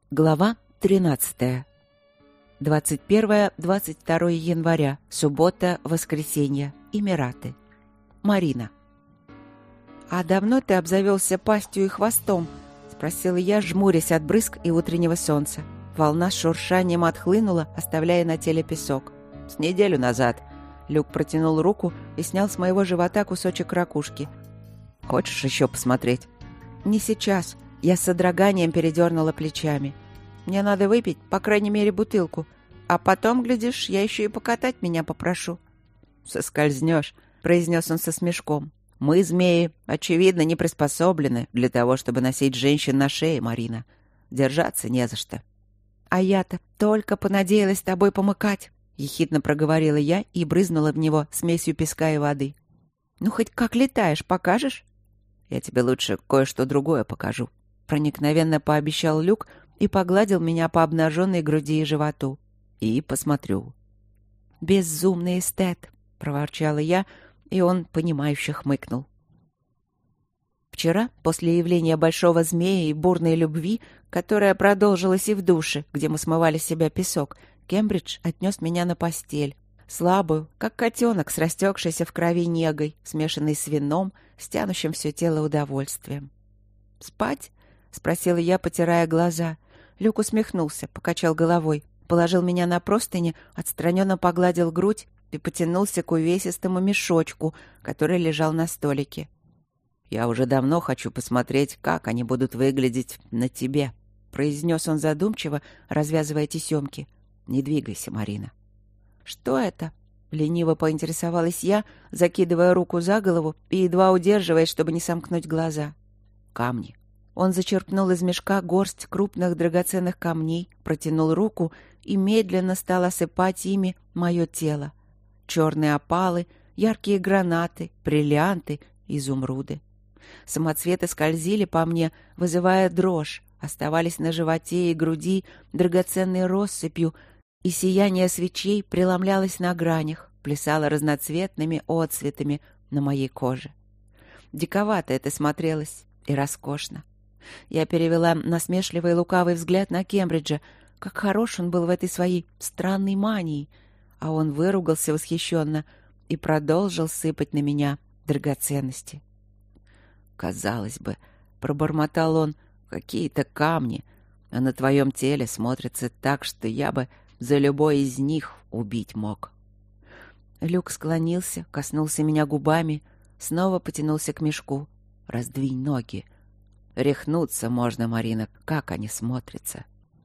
Глава 13. 21-22 января. Суббота, воскресенье. Эмираты. Марина. «А давно ты обзавелся пастью и хвостом?» — спросила я, жмурясь от брызг и утреннего солнца. Волна с шуршанием отхлынула, оставляя на теле песок. «С неделю назад». Люк протянул руку и снял с моего живота кусочек ракушки. «Хочешь еще посмотреть?» «Не сейчас». Я с содроганием передернула плечами. «Мне надо выпить, по крайней мере, бутылку. А потом, глядишь, я еще и покатать меня попрошу». «Соскользнешь», — произнес он со смешком. «Мы, змеи, очевидно, не приспособлены для того, чтобы носить женщин на шее, Марина. Держаться не за что». «А я-то только понадеялась с тобой помыкать», — ехидно проговорила я и брызнула в него смесью песка и воды. «Ну, хоть как летаешь, покажешь?» «Я тебе лучше кое-что другое покажу», — проникновенно пообещал Люк и погладил меня по обнаженной груди и животу. «И посмотрю». «Безумный эстет», — проворчала я, и он, понимающе хмыкнул. Вчера, после явления большого змея и бурной любви, которая продолжилась и в душе, где мы смывали с себя песок, Кембридж отнес меня на постель. Слабую, как котенок с растекшейся в крови негой, смешанной с вином, с тянущим все тело удовольствием. «Спать?» — спросила я, потирая глаза. Люк усмехнулся, покачал головой, положил меня на простыни, отстраненно погладил грудь и потянулся к увесистому мешочку, который лежал на столике. «Я уже давно хочу посмотреть, как они будут выглядеть на тебе», — произнес он задумчиво, развязывая тесемки. «Не двигайся, Марина». «Что это?» — лениво поинтересовалась я, закидывая руку за голову и едва удерживаясь, чтобы не сомкнуть глаза. «Камни». Он зачерпнул из мешка горсть крупных драгоценных камней, протянул руку и медленно стал осыпать ими мое тело. Черные опалы, яркие гранаты, бриллианты, изумруды. Самоцветы скользили по мне, вызывая дрожь, оставались на животе и груди драгоценной россыпью, и сияние свечей преломлялось на гранях, плясало разноцветными отцветами на моей коже. Диковато это смотрелось и роскошно. Я перевела насмешливый лукавый взгляд на Кембриджа. Как хорош он был в этой своей странной мании. А он выругался восхищенно и продолжил сыпать на меня драгоценности. «Казалось бы, — пробормотал он, — какие-то камни, а на твоем теле смотрятся так, что я бы за любой из них убить мог». Люк склонился, коснулся меня губами, снова потянулся к мешку. «Раздвинь ноги. Рехнуться можно, Марина, как они смотрятся».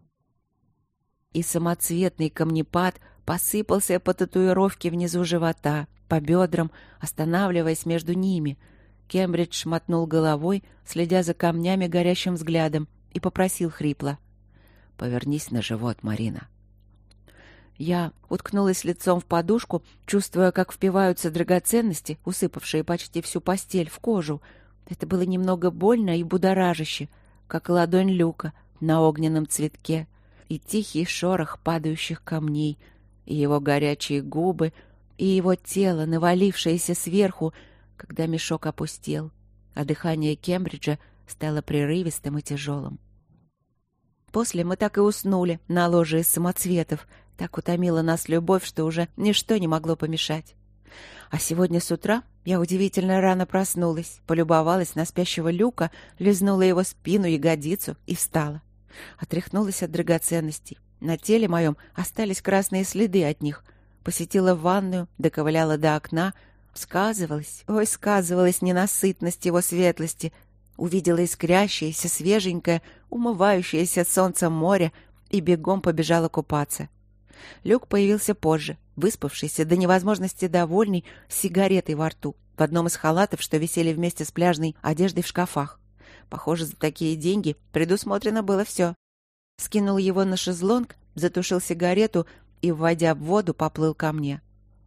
И самоцветный камнепад посыпался по татуировке внизу живота, по бедрам, останавливаясь между ними. Кембридж мотнул головой, следя за камнями горящим взглядом, и попросил хрипло: «Повернись на живот, Марина». Я уткнулась лицом в подушку, чувствуя, как впиваются драгоценности, усыпавшие почти всю постель, в кожу. Это было немного больно и будоражаще, как ладонь Люка на огненном цветке, и тихий шорох падающих камней, и его горячие губы, и его тело, навалившееся сверху, когда мешок опустел, а дыхание Кембриджа стало прерывистым и тяжелым. После мы так и уснули на ложе из самоцветов. Так утомила нас любовь, что уже ничто не могло помешать. А сегодня с утра я удивительно рано проснулась, полюбовалась на спящего Люка, лизнула его спину, ягодицу и встала. Отряхнулась от драгоценностей. На теле моем остались красные следы от них. Посетила ванную, доковыляла до окна. Сказывалась ненасытность его светлости. Увидела искрящееся, свеженькое, умывающееся солнцем море и бегом побежала купаться. Люк появился позже, выспавшийся до невозможности довольный, с сигаретой во рту, в одном из халатов, что висели вместе с пляжной одеждой в шкафах. Похоже, за такие деньги предусмотрено было все. Скинул его на шезлонг, затушил сигарету и, вводя в воду, поплыл ко мне.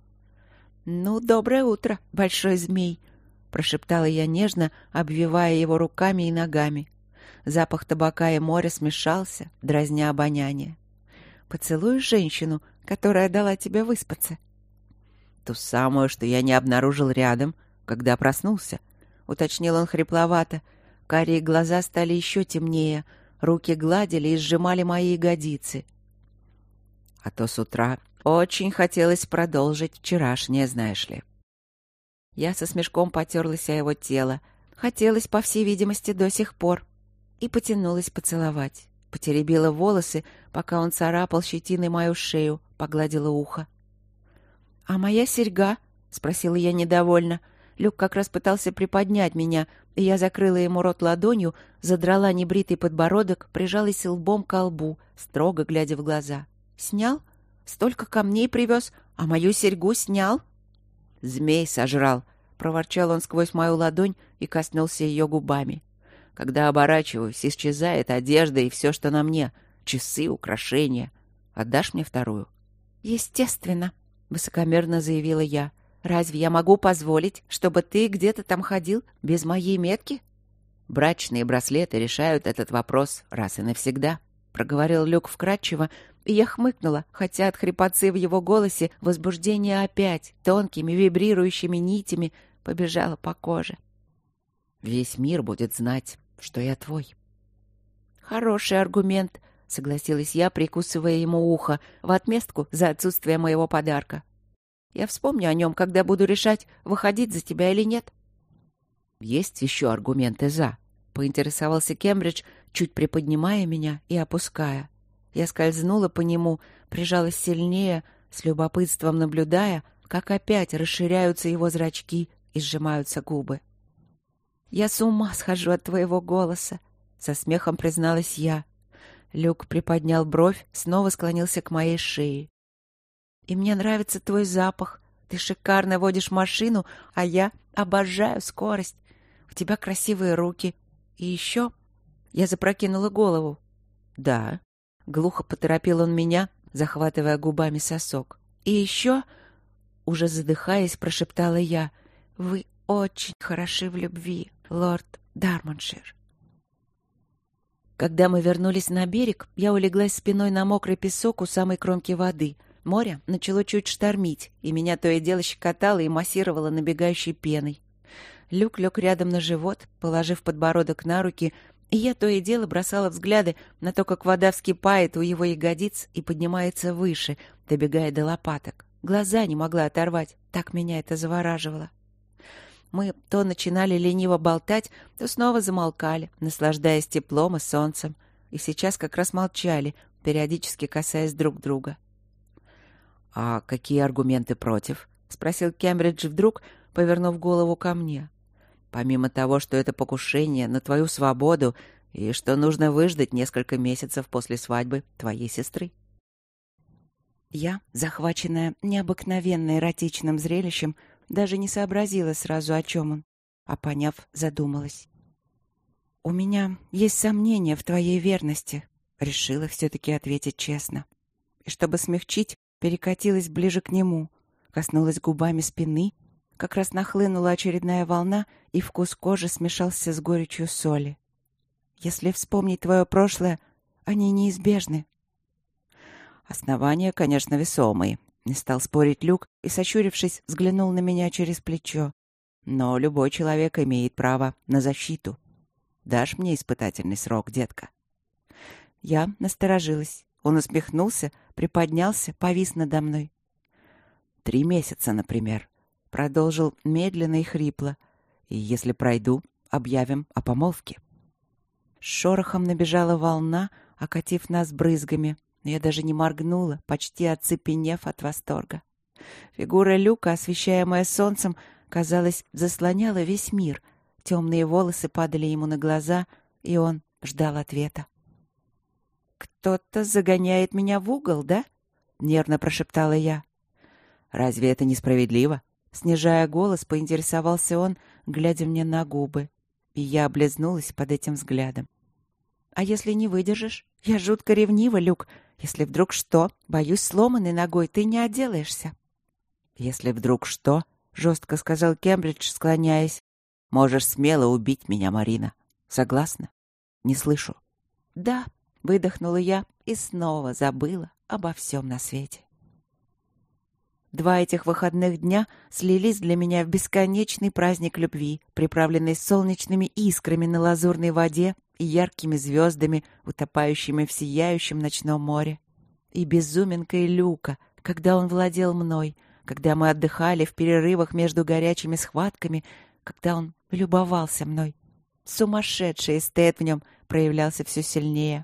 «Ну, доброе утро, большой змей», — прошептала я нежно, обвивая его руками и ногами. Запах табака и моря смешался, дразня обоняние. «Поцелуешь женщину, которая дала тебе выспаться?» «Ту самую, что я не обнаружил рядом, когда проснулся», — уточнил он хрипловато. Карие глаза стали еще темнее, руки гладили и сжимали мои ягодицы. А то с утра очень хотелось продолжить вчерашнее, знаешь ли. Я со смешком потерлась о его тело. Хотелось, по всей видимости, до сих пор. И потянулась поцеловать. Потеребила волосы, пока он царапал щетиной мою шею, погладила ухо. «А моя серьга?» — спросила я недовольно. Люк как раз пытался приподнять меня, и я закрыла ему рот ладонью, задрала небритый подбородок, прижалась лбом ко лбу, строго глядя в глаза. «Снял? Столько камней привез, а мою серьгу снял?» «Змей сожрал», — проворчал он сквозь мою ладонь и коснулся ее губами. «Когда оборачиваюсь, исчезает одежда и все, что на мне. Часы, украшения. Отдашь мне вторую?» «Естественно», — высокомерно заявила я. «Разве я могу позволить, чтобы ты где-то там ходил без моей метки?» «Брачные браслеты решают этот вопрос раз и навсегда», — проговорил Люк вкратчиво, и я хмыкнула, хотя от хрипотцы в его голосе возбуждение опять тонкими вибрирующими нитями побежало по коже. «Весь мир будет знать, что я твой». «Хороший аргумент», — согласилась я, прикусывая ему ухо, в отместку за отсутствие моего подарка. «Я вспомню о нем, когда буду решать, выходить за тебя или нет». «Есть еще аргументы «за», — поинтересовался Кембридж, чуть приподнимая меня и опуская. Я скользнула по нему, прижалась сильнее, с любопытством наблюдая, как опять расширяются его зрачки и сжимаются губы. «Я с ума схожу от твоего голоса», — со смехом призналась я. Люк приподнял бровь, снова склонился к моей шее. «И мне нравится твой запах. Ты шикарно водишь машину, а я обожаю скорость. У тебя красивые руки. И еще...» Я запрокинула голову. «Да», — глухо поторопил он меня, захватывая губами сосок. «И еще...» — уже задыхаясь, прошептала я. «Вы очень хороши в любви, лорд Дармоншир». Когда мы вернулись на берег, я улеглась спиной на мокрый песок у самой кромки воды. Море начало чуть штормить, и меня то и дело щекотало и массировало набегающей пеной. Люк лег рядом на живот, положив подбородок на руки, и я то и дело бросала взгляды на то, как вода вскипает у его ягодиц и поднимается выше, добегая до лопаток. Глаза не могла оторвать, так меня это завораживало. Мы то начинали лениво болтать, то снова замолкали, наслаждаясь теплом и солнцем. И сейчас как раз молчали, периодически касаясь друг друга. «А какие аргументы против?» — спросил Кембридж вдруг, повернув голову ко мне. «Помимо того, что это покушение на твою свободу и что нужно выждать несколько месяцев после свадьбы твоей сестры». Я, захваченная необыкновенно эротичным зрелищем, даже не сообразила сразу, о чем он, а поняв, задумалась. «У меня есть сомнения в твоей верности», — решила все-таки ответить честно. И чтобы смягчить, перекатилась ближе к нему, коснулась губами спины, как раз нахлынула очередная волна, и вкус кожи смешался с горечью соли. «Если вспомнить твое прошлое, они неизбежны». «Основания, конечно, весомые», — не стал спорить Люк и, сощурившись, взглянул на меня через плечо. «Но любой человек имеет право на защиту. Дашь мне испытательный срок, детка?» Я насторожилась. Он усмехнулся, приподнялся, повис надо мной. 3 месяца, например», — продолжил медленно и хрипло. «И если пройду, объявим о помолвке». С шорохом набежала волна, окатив нас брызгами. Я даже не моргнула, почти оцепенев от восторга. Фигура Люка, освещаемая солнцем, казалось, заслоняла весь мир. Темные волосы падали ему на глаза, и он ждал ответа. «Кто-то загоняет меня в угол, да?» — нервно прошептала я. «Разве это несправедливо?» Снижая голос, поинтересовался он, глядя мне на губы. И я облизнулась под этим взглядом. «А если не выдержишь? Я жутко ревнива, Люк. Если вдруг что, боюсь, сломанной ногой ты не отделаешься». «Если вдруг что?» — жестко сказал Кембридж, склоняясь. «Можешь смело убить меня, Марина. Согласна?» «Не слышу». «Да», — выдохнула я и снова забыла обо всем на свете. 2 этих выходных дня слились для меня в бесконечный праздник любви, приправленный солнечными искрами на лазурной воде и яркими звездами, утопающими в сияющем ночном море. И безуминкой Люка, когда он владел мной, когда мы отдыхали в перерывах между горячими схватками, когда он любовался мной. Сумасшедший эстет в нем проявлялся все сильнее.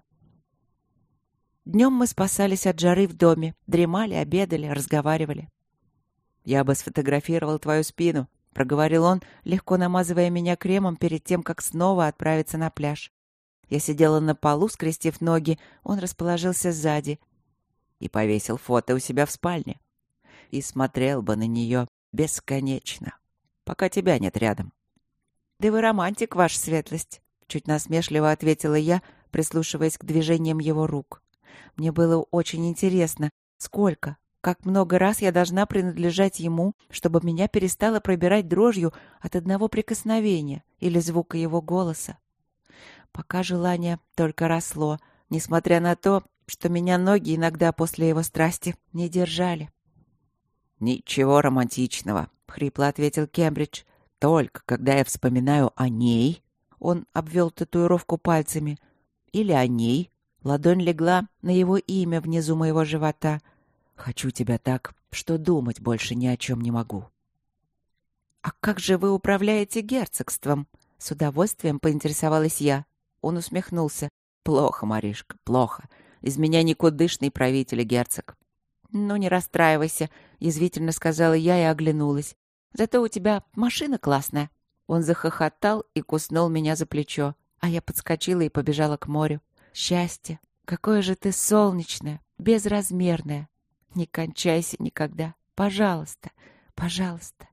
Днем мы спасались от жары в доме, дремали, обедали, разговаривали. «Я бы сфотографировал твою спину», — проговорил он, легко намазывая меня кремом перед тем, как снова отправиться на пляж. Я сидела на полу, скрестив ноги, он расположился сзади и повесил фото у себя в спальне. И смотрел бы на нее бесконечно, пока тебя нет рядом. «Да вы романтик, ваша светлость», — чуть насмешливо ответила я, прислушиваясь к движениям его рук. Мне было очень интересно, как много раз я должна принадлежать ему, чтобы меня перестало пробирать дрожью от одного прикосновения или звука его голоса. Пока желание только росло, несмотря на то, что меня ноги иногда после его страсти не держали. «Ничего романтичного», — хрипло ответил Кембридж. «Только когда я вспоминаю о ней...» Он обвел татуировку пальцами. «Или о ней...» Ладонь легла на его имя внизу моего живота. «Хочу тебя так, что думать больше ни о чем не могу». «А как же вы управляете герцогством?» С удовольствием поинтересовалась я. Он усмехнулся. «Плохо, Маришка, плохо. Из меня никудышный правитель и герцог». «Ну, не расстраивайся», — язвительно сказала я и оглянулась. «Зато у тебя машина классная». Он захохотал и куснул меня за плечо, а я подскочила и побежала к морю. «Счастье! Какое же ты солнечное, безразмерное! Не кончайся никогда! Пожалуйста, пожалуйста!»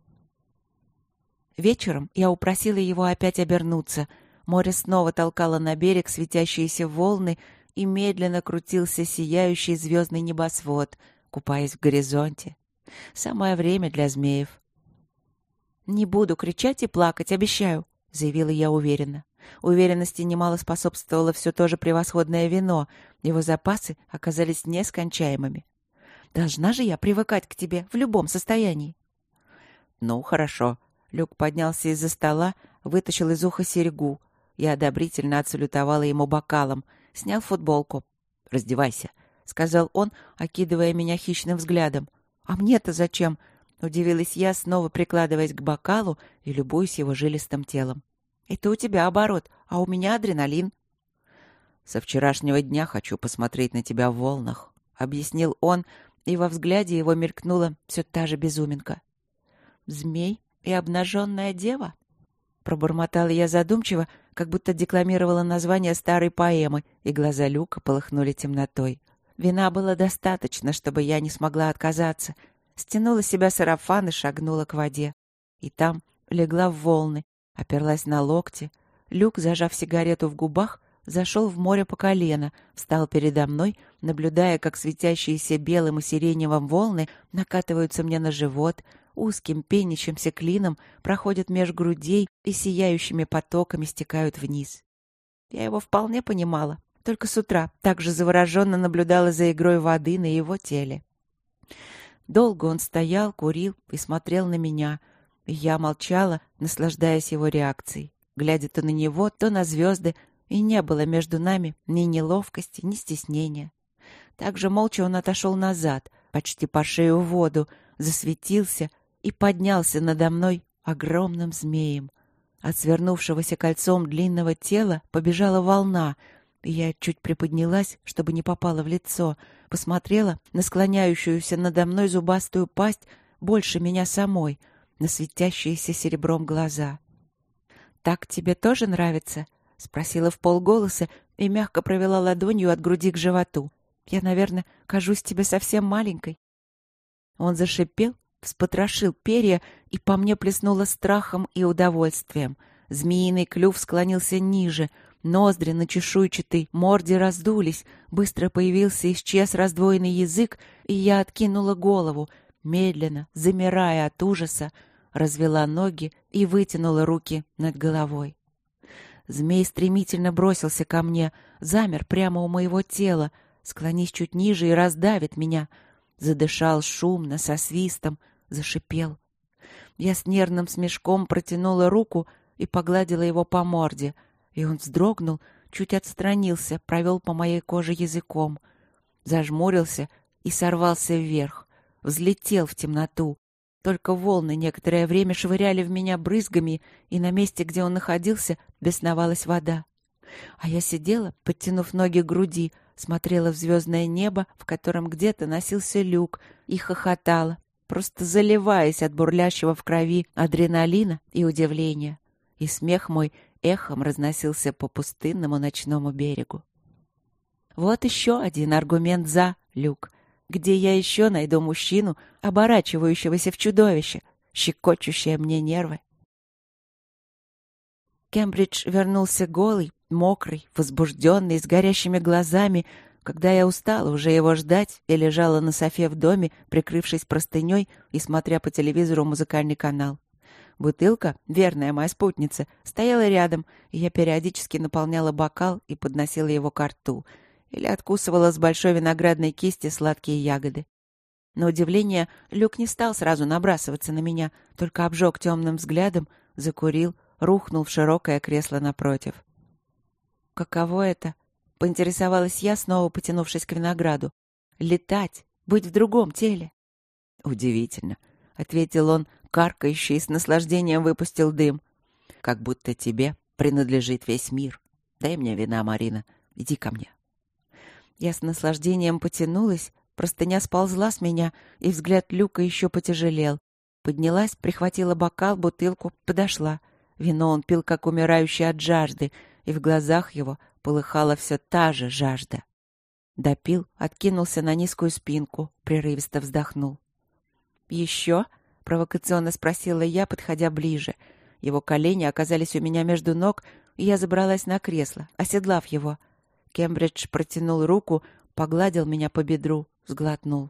Вечером я упросила его опять обернуться. Море снова толкало на берег светящиеся волны, и медленно крутился сияющий звездный небосвод, купаясь в горизонте. Самое время для змеев. «Не буду кричать и плакать, обещаю», — заявила я уверенно. Уверенности немало способствовало все то же превосходное вино. Его запасы оказались нескончаемыми. Должна же я привыкать к тебе в любом состоянии. «Ну, хорошо». Люк поднялся из-за стола, вытащил из уха серьгу. Я одобрительно отсалютовала ему бокалом, снял футболку. «Раздевайся», — сказал он, окидывая меня хищным взглядом. «А мне-то зачем?» — удивилась я, снова прикладываясь к бокалу и любуясь его жилистым телом. «Это у тебя оборот, а у меня адреналин». «Со вчерашнего дня хочу посмотреть на тебя в волнах», — объяснил он, и во взгляде его мелькнула все та же безуминка. «Змей и обнаженная дева?» Пробормотала я задумчиво, как будто декламировала название старой поэмы, и глаза Люка полыхнули темнотой. Вина было достаточно, чтобы я не смогла отказаться. Стянула с себя сарафан и шагнула к воде. И там легла в волны, оперлась на локти. Люк, зажав сигарету в губах, зашел в море по колено, встал передо мной, наблюдая, как светящиеся белым и сиреневым волны накатываются мне на живот, узким пенящимся клином проходят меж грудей и сияющими потоками стекают вниз. Я его вполне понимала, только с утра также завороженно наблюдала за игрой воды на его теле. Долго он стоял, курил и смотрел на меня, и я молчала, наслаждаясь его реакцией, глядя то на него, то на звезды, и не было между нами ни неловкости, ни стеснения. Также молча он отошел назад, почти по шею в воду, засветился и поднялся надо мной огромным змеем. От свернувшегося кольцом длинного тела побежала волна, и я чуть приподнялась, чтобы не попала в лицо, посмотрела на склоняющуюся надо мной зубастую пасть больше меня самой, на светящиеся серебром глаза. «Так тебе тоже нравится?» — спросила вполголоса и мягко провела ладонью от груди к животу. «Я, наверное, кажусь тебе совсем маленькой». Он зашипел, вспотрошил перья, и по мне плеснуло страхом и удовольствием. Змеиный клюв склонился ниже, ноздри на чешуйчатой морде раздулись, быстро появился и исчез раздвоенный язык, и я откинула голову, медленно, замирая от ужаса, развела ноги и вытянула руки над головой. Змей стремительно бросился ко мне, замер прямо у моего тела, склонись чуть ниже и раздавит меня. Задышал шумно, со свистом, зашипел. Я с нервным смешком протянула руку и погладила его по морде, и он вздрогнул, чуть отстранился, провел по моей коже языком. Зажмурился и сорвался вверх. Взлетел в темноту. Только волны некоторое время швыряли в меня брызгами, и на месте, где он находился, бесновалась вода. А я сидела, подтянув ноги к груди, смотрела в звездное небо, в котором где-то носился Люк, и хохотала, просто заливаясь от бурлящего в крови адреналина и удивления. И смех мой эхом разносился по пустынному ночному берегу. Вот еще один аргумент «за», Люк. Где я еще найду мужчину, оборачивающегося в чудовище, щекочущее мне нервы? Кембридж вернулся голый, мокрый, возбужденный, с горящими глазами, когда я устала уже его ждать и лежала на софе в доме, прикрывшись простыней и смотря по телевизору музыкальный канал. Бутылка, верная моя спутница, стояла рядом, и я периодически наполняла бокал и подносила его ко рту, или откусывала с большой виноградной кисти сладкие ягоды. На удивление, Люк не стал сразу набрасываться на меня, только обжег темным взглядом, закурил, рухнул в широкое кресло напротив. «Каково это?» — поинтересовалась я, снова потянувшись к винограду. «Летать, быть в другом теле». «Удивительно», — ответил он, каркающий, и с наслаждением выпустил дым. «Как будто тебе принадлежит весь мир. Дай мне вина, Марина, иди ко мне». Я с наслаждением потянулась, простыня сползла с меня, и взгляд Люка еще потяжелел. Поднялась, прихватила бокал, бутылку, подошла. Вино он пил, как умирающий от жажды, и в глазах его полыхала все та же жажда. Допил, откинулся на низкую спинку, прерывисто вздохнул. «Еще?» — провокационно спросила я, подходя ближе. Его колени оказались у меня между ног, и я забралась на кресло, оседлав его. Кембридж протянул руку, погладил меня по бедру, сглотнул.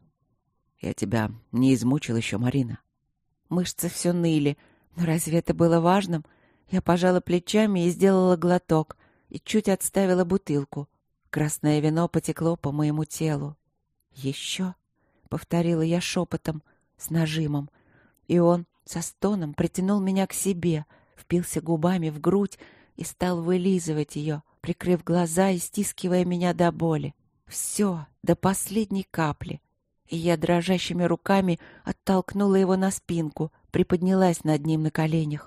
«Я тебя не измучил еще, Марина». Мышцы все ныли, но разве это было важным? Я пожала плечами и сделала глоток, и чуть отставила бутылку. Красное вино потекло по моему телу. «Еще?» — повторила я шепотом, с нажимом. И он со стоном притянул меня к себе, впился губами в грудь и стал вылизывать ее, прикрыв глаза и стискивая меня до боли. Все, до последней капли. И я дрожащими руками оттолкнула его на спинку, приподнялась над ним на коленях.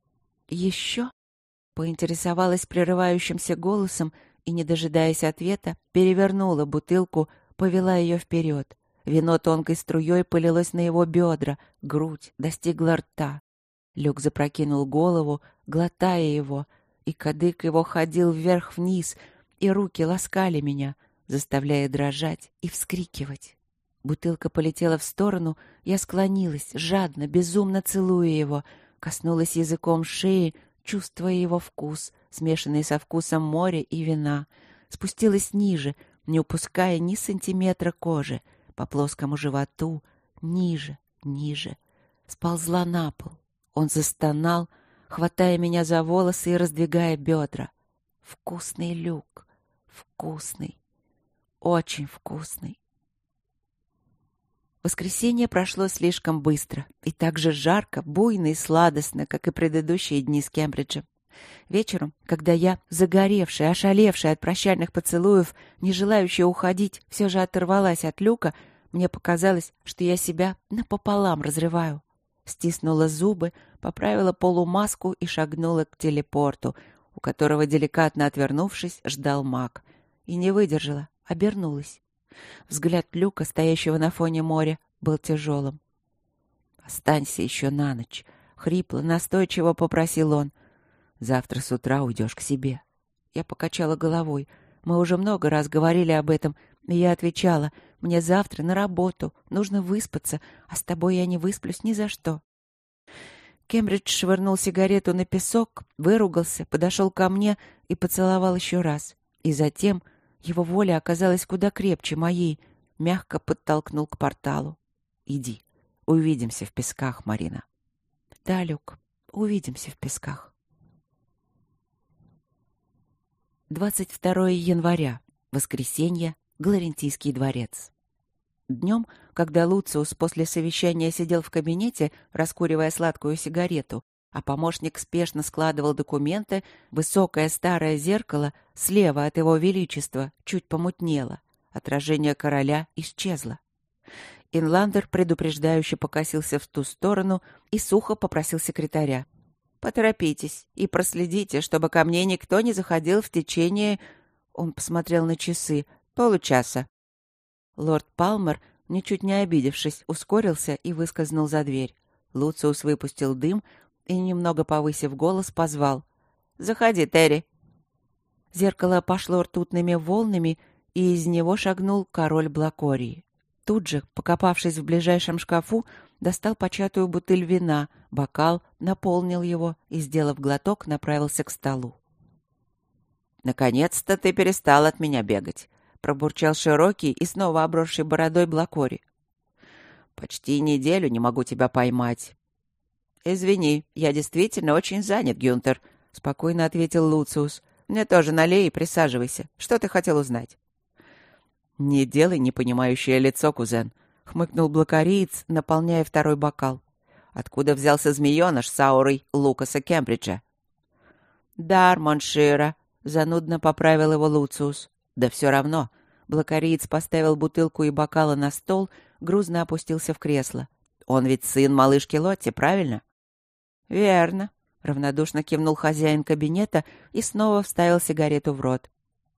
«Еще?» — поинтересовалась прерывающимся голосом и, не дожидаясь ответа, перевернула бутылку, повела ее вперед. Вино тонкой струей полилось на его бедра, грудь достигла рта. Люк запрокинул голову, глотая его, и кадык его ходил вверх-вниз, и руки ласкали меня, заставляя дрожать и вскрикивать. Бутылка полетела в сторону, я склонилась, жадно, безумно целуя его, коснулась языком шеи, чувствуя его вкус, смешанный со вкусом моря и вина, спустилась ниже, не упуская ни сантиметра кожи, по плоскому животу, ниже, ниже, сползла на пол. Он застонал, хватая меня за волосы и раздвигая бедра. Вкусный Люк, вкусный, очень вкусный. Воскресенье прошло слишком быстро и так же жарко, буйно и сладостно, как и предыдущие дни с Кембриджем. Вечером, когда я, загоревшая, ошалевшая от прощальных поцелуев, не желающая уходить, все же оторвалась от Люка, мне показалось, что я себя напополам разрываю. Стиснула зубы, поправила полумаску и шагнула к телепорту, у которого, деликатно отвернувшись, ждал маг. И не выдержала, обернулась. Взгляд Люка, стоящего на фоне моря, был тяжелым. «Останься еще на ночь», — хрипло, настойчиво попросил он. «Завтра с утра уйдешь к себе». Я покачала головой. Мы уже много раз говорили об этом, и я отвечала: «Мне завтра на работу, нужно выспаться, а с тобой я не высплюсь ни за что». Кембридж швырнул сигарету на песок, выругался, подошел ко мне и поцеловал еще раз. И затем его воля оказалась куда крепче моей, мягко подтолкнул к порталу. «Иди, увидимся в песках, Марина». «Да, Люк, увидимся в песках». 22 января. Воскресенье. Гларентийский дворец. Днем, когда Луциус после совещания сидел в кабинете, раскуривая сладкую сигарету, а помощник спешно складывал документы, высокое старое зеркало слева от его величества чуть помутнело. Отражение короля исчезло. Инландер предупреждающе покосился в ту сторону и сухо попросил секретаря: «Поторопитесь и проследите, чтобы ко мне никто не заходил в течение...» Он посмотрел на часы. «Получаса». Лорд Палмер, ничуть не обидевшись, ускорился и выскользнул за дверь. Луциус выпустил дым и, немного повысив голос, позвал: «Заходи, Терри». Зеркало пошло ртутными волнами, и из него шагнул король Блакории. Тут же, покопавшись в ближайшем шкафу, достал початую бутыль вина, бокал, наполнил его и, сделав глоток, направился к столу. «Наконец-то ты перестал от меня бегать», — пробурчал широкий и снова обросший бородой Блакори. «Почти неделю не могу тебя поймать». «Извини, я действительно очень занят, Гюнтер», — спокойно ответил Луциус. «Мне тоже налей и присаживайся. Что ты хотел узнать?» «Не делай непонимающее лицо, кузен», — хмыкнул блокариец, наполняя второй бокал. «Откуда взялся змееныш с аурой Лукаса Кембриджа?» «Дар Моншира», — занудно поправил его Луциус. «Да все равно». Блокариец поставил бутылку и бокалы на стол, грузно опустился в кресло. «Он ведь сын малышки Лотти, правильно?» «Верно», — равнодушно кивнул хозяин кабинета и снова вставил сигарету в рот.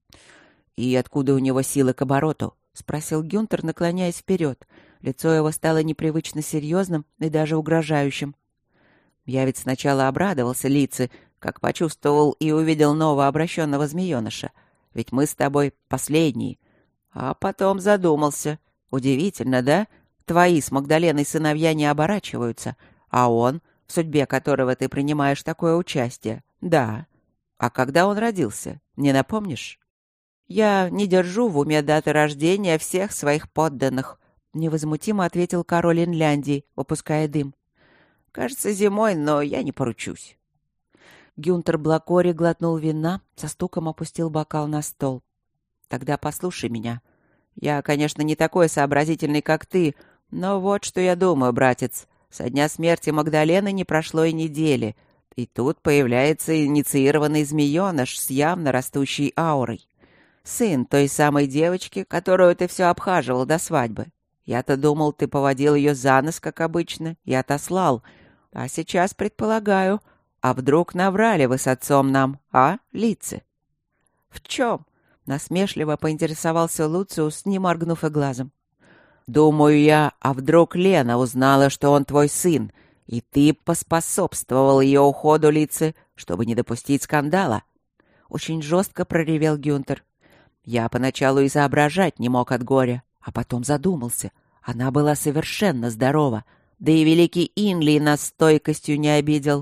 «И откуда у него силы к обороту?» — спросил Гюнтер, наклоняясь вперед. Лицо его стало непривычно серьезным и даже угрожающим. «Я ведь сначала обрадовался, Лици, как почувствовал и увидел новообращенного змееныша. Ведь мы с тобой последние. А потом задумался. Удивительно, да? Твои с Магдаленой сыновья не оборачиваются, а он, в судьбе которого ты принимаешь такое участие, да. А когда он родился, не напомнишь?» «Я не держу в уме даты рождения всех своих подданных», — невозмутимо ответил король Инляндии, выпуская дым. «Кажется, зимой, но я не поручусь». Гюнтер Блакори глотнул вина, со стуком опустил бокал на стол. «Тогда послушай меня. Я, конечно, не такой сообразительный, как ты, но вот что я думаю, братец. Со дня смерти Магдалены не прошло и недели, и тут появляется инициированный змееныш с явно растущей аурой. Сын той самой девочки, которую ты все обхаживал до свадьбы. Я-то думал, ты поводил ее за нос, как обычно, и отослал. А сейчас предполагаю, а вдруг наврали вы с отцом нам, а, Лици?» «В чем?» — насмешливо поинтересовался Луциус, не моргнув и глазом. «Думаю я, а вдруг Лена узнала, что он твой сын, и ты поспособствовал ее уходу, Лици, чтобы не допустить скандала?» Очень жестко проревел Гюнтер. «Я поначалу и соображать не мог от горя, а потом задумался. Она была совершенно здорова, да и великий Инли нас стойкостью не обидел.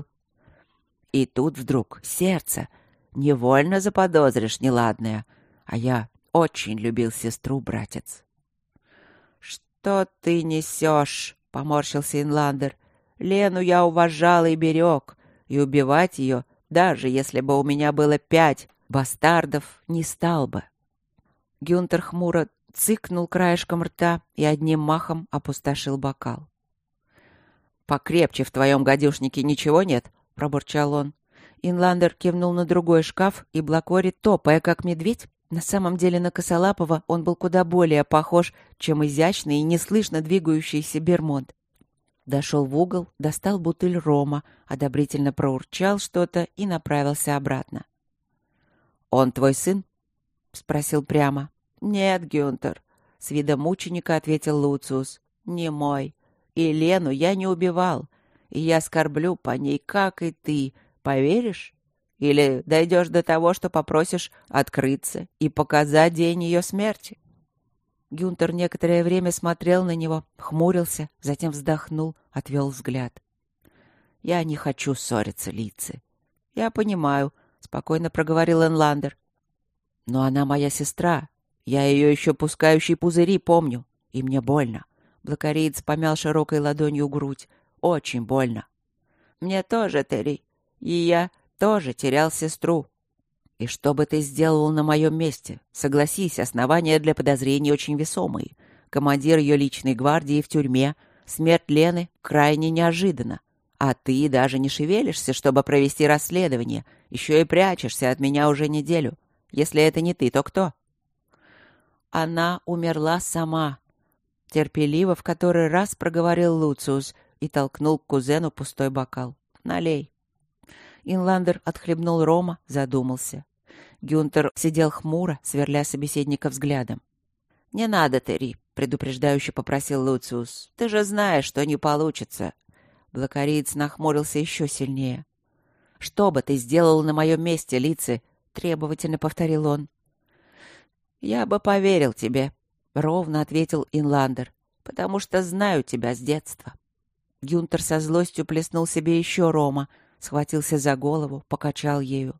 И тут вдруг сердце. Невольно заподозришь неладное. А я очень любил сестру, братец». «Что ты несешь?» — поморщился Инландер. «Лену я уважал и берег, и убивать ее, даже если бы у меня было 5 бастардов, не стал бы». Гюнтер хмуро цыкнул краешком рта и одним махом опустошил бокал. «Покрепче в твоем гадюшнике ничего нет?» — пробурчал он. Инландер кивнул на другой шкаф, и Блакори, топая как медведь, на самом деле на косолапого он был куда более похож, чем изящный и неслышно двигающийся Бермонт. Дошел в угол, достал бутыль рома, одобрительно проурчал что-то и направился обратно. «Он твой сын?» — спросил прямо. «Нет, Гюнтер», — с видом мученика ответил Луциус. «Не мой. И Лену я не убивал. И я скорблю по ней, как и ты. Поверишь? Или дойдешь до того, что попросишь открыться и показать день ее смерти?» Гюнтер некоторое время смотрел на него, хмурился, затем вздохнул, отвел взгляд. «Я не хочу ссориться, Лици». «Я понимаю», — спокойно проговорил Энландер. «Но она моя сестра. Я ее еще пускающей пузыри помню. И мне больно». Блокариец помял широкой ладонью грудь. «Очень больно». «Мне тоже, Терри. И я тоже терял сестру». «И что бы ты сделал на моем месте? Согласись, основания для подозрений очень весомые. Командир ее личной гвардии в тюрьме, смерть Лены крайне неожиданна. А ты даже не шевелишься, чтобы провести расследование. Еще и прячешься от меня уже неделю. Если это не ты, то кто? Она умерла сама. Терпеливо в который раз проговорил Луциус и толкнул к кузену пустой бокал. Налей. Инландер отхлебнул рома, задумался. Гюнтер сидел хмуро, сверля собеседника взглядом. «Не надо, Терри», — предупреждающе попросил Луциус. «Ты же знаешь, что не получится». Блокариец нахмурился еще сильнее. «Что бы ты сделал на моем месте, Лици?» — требовательно повторил он. «Я бы поверил тебе», — ровно ответил Инландер, «потому что знаю тебя с детства». Гюнтер со злостью плеснул себе еще рома, схватился за голову, покачал ею.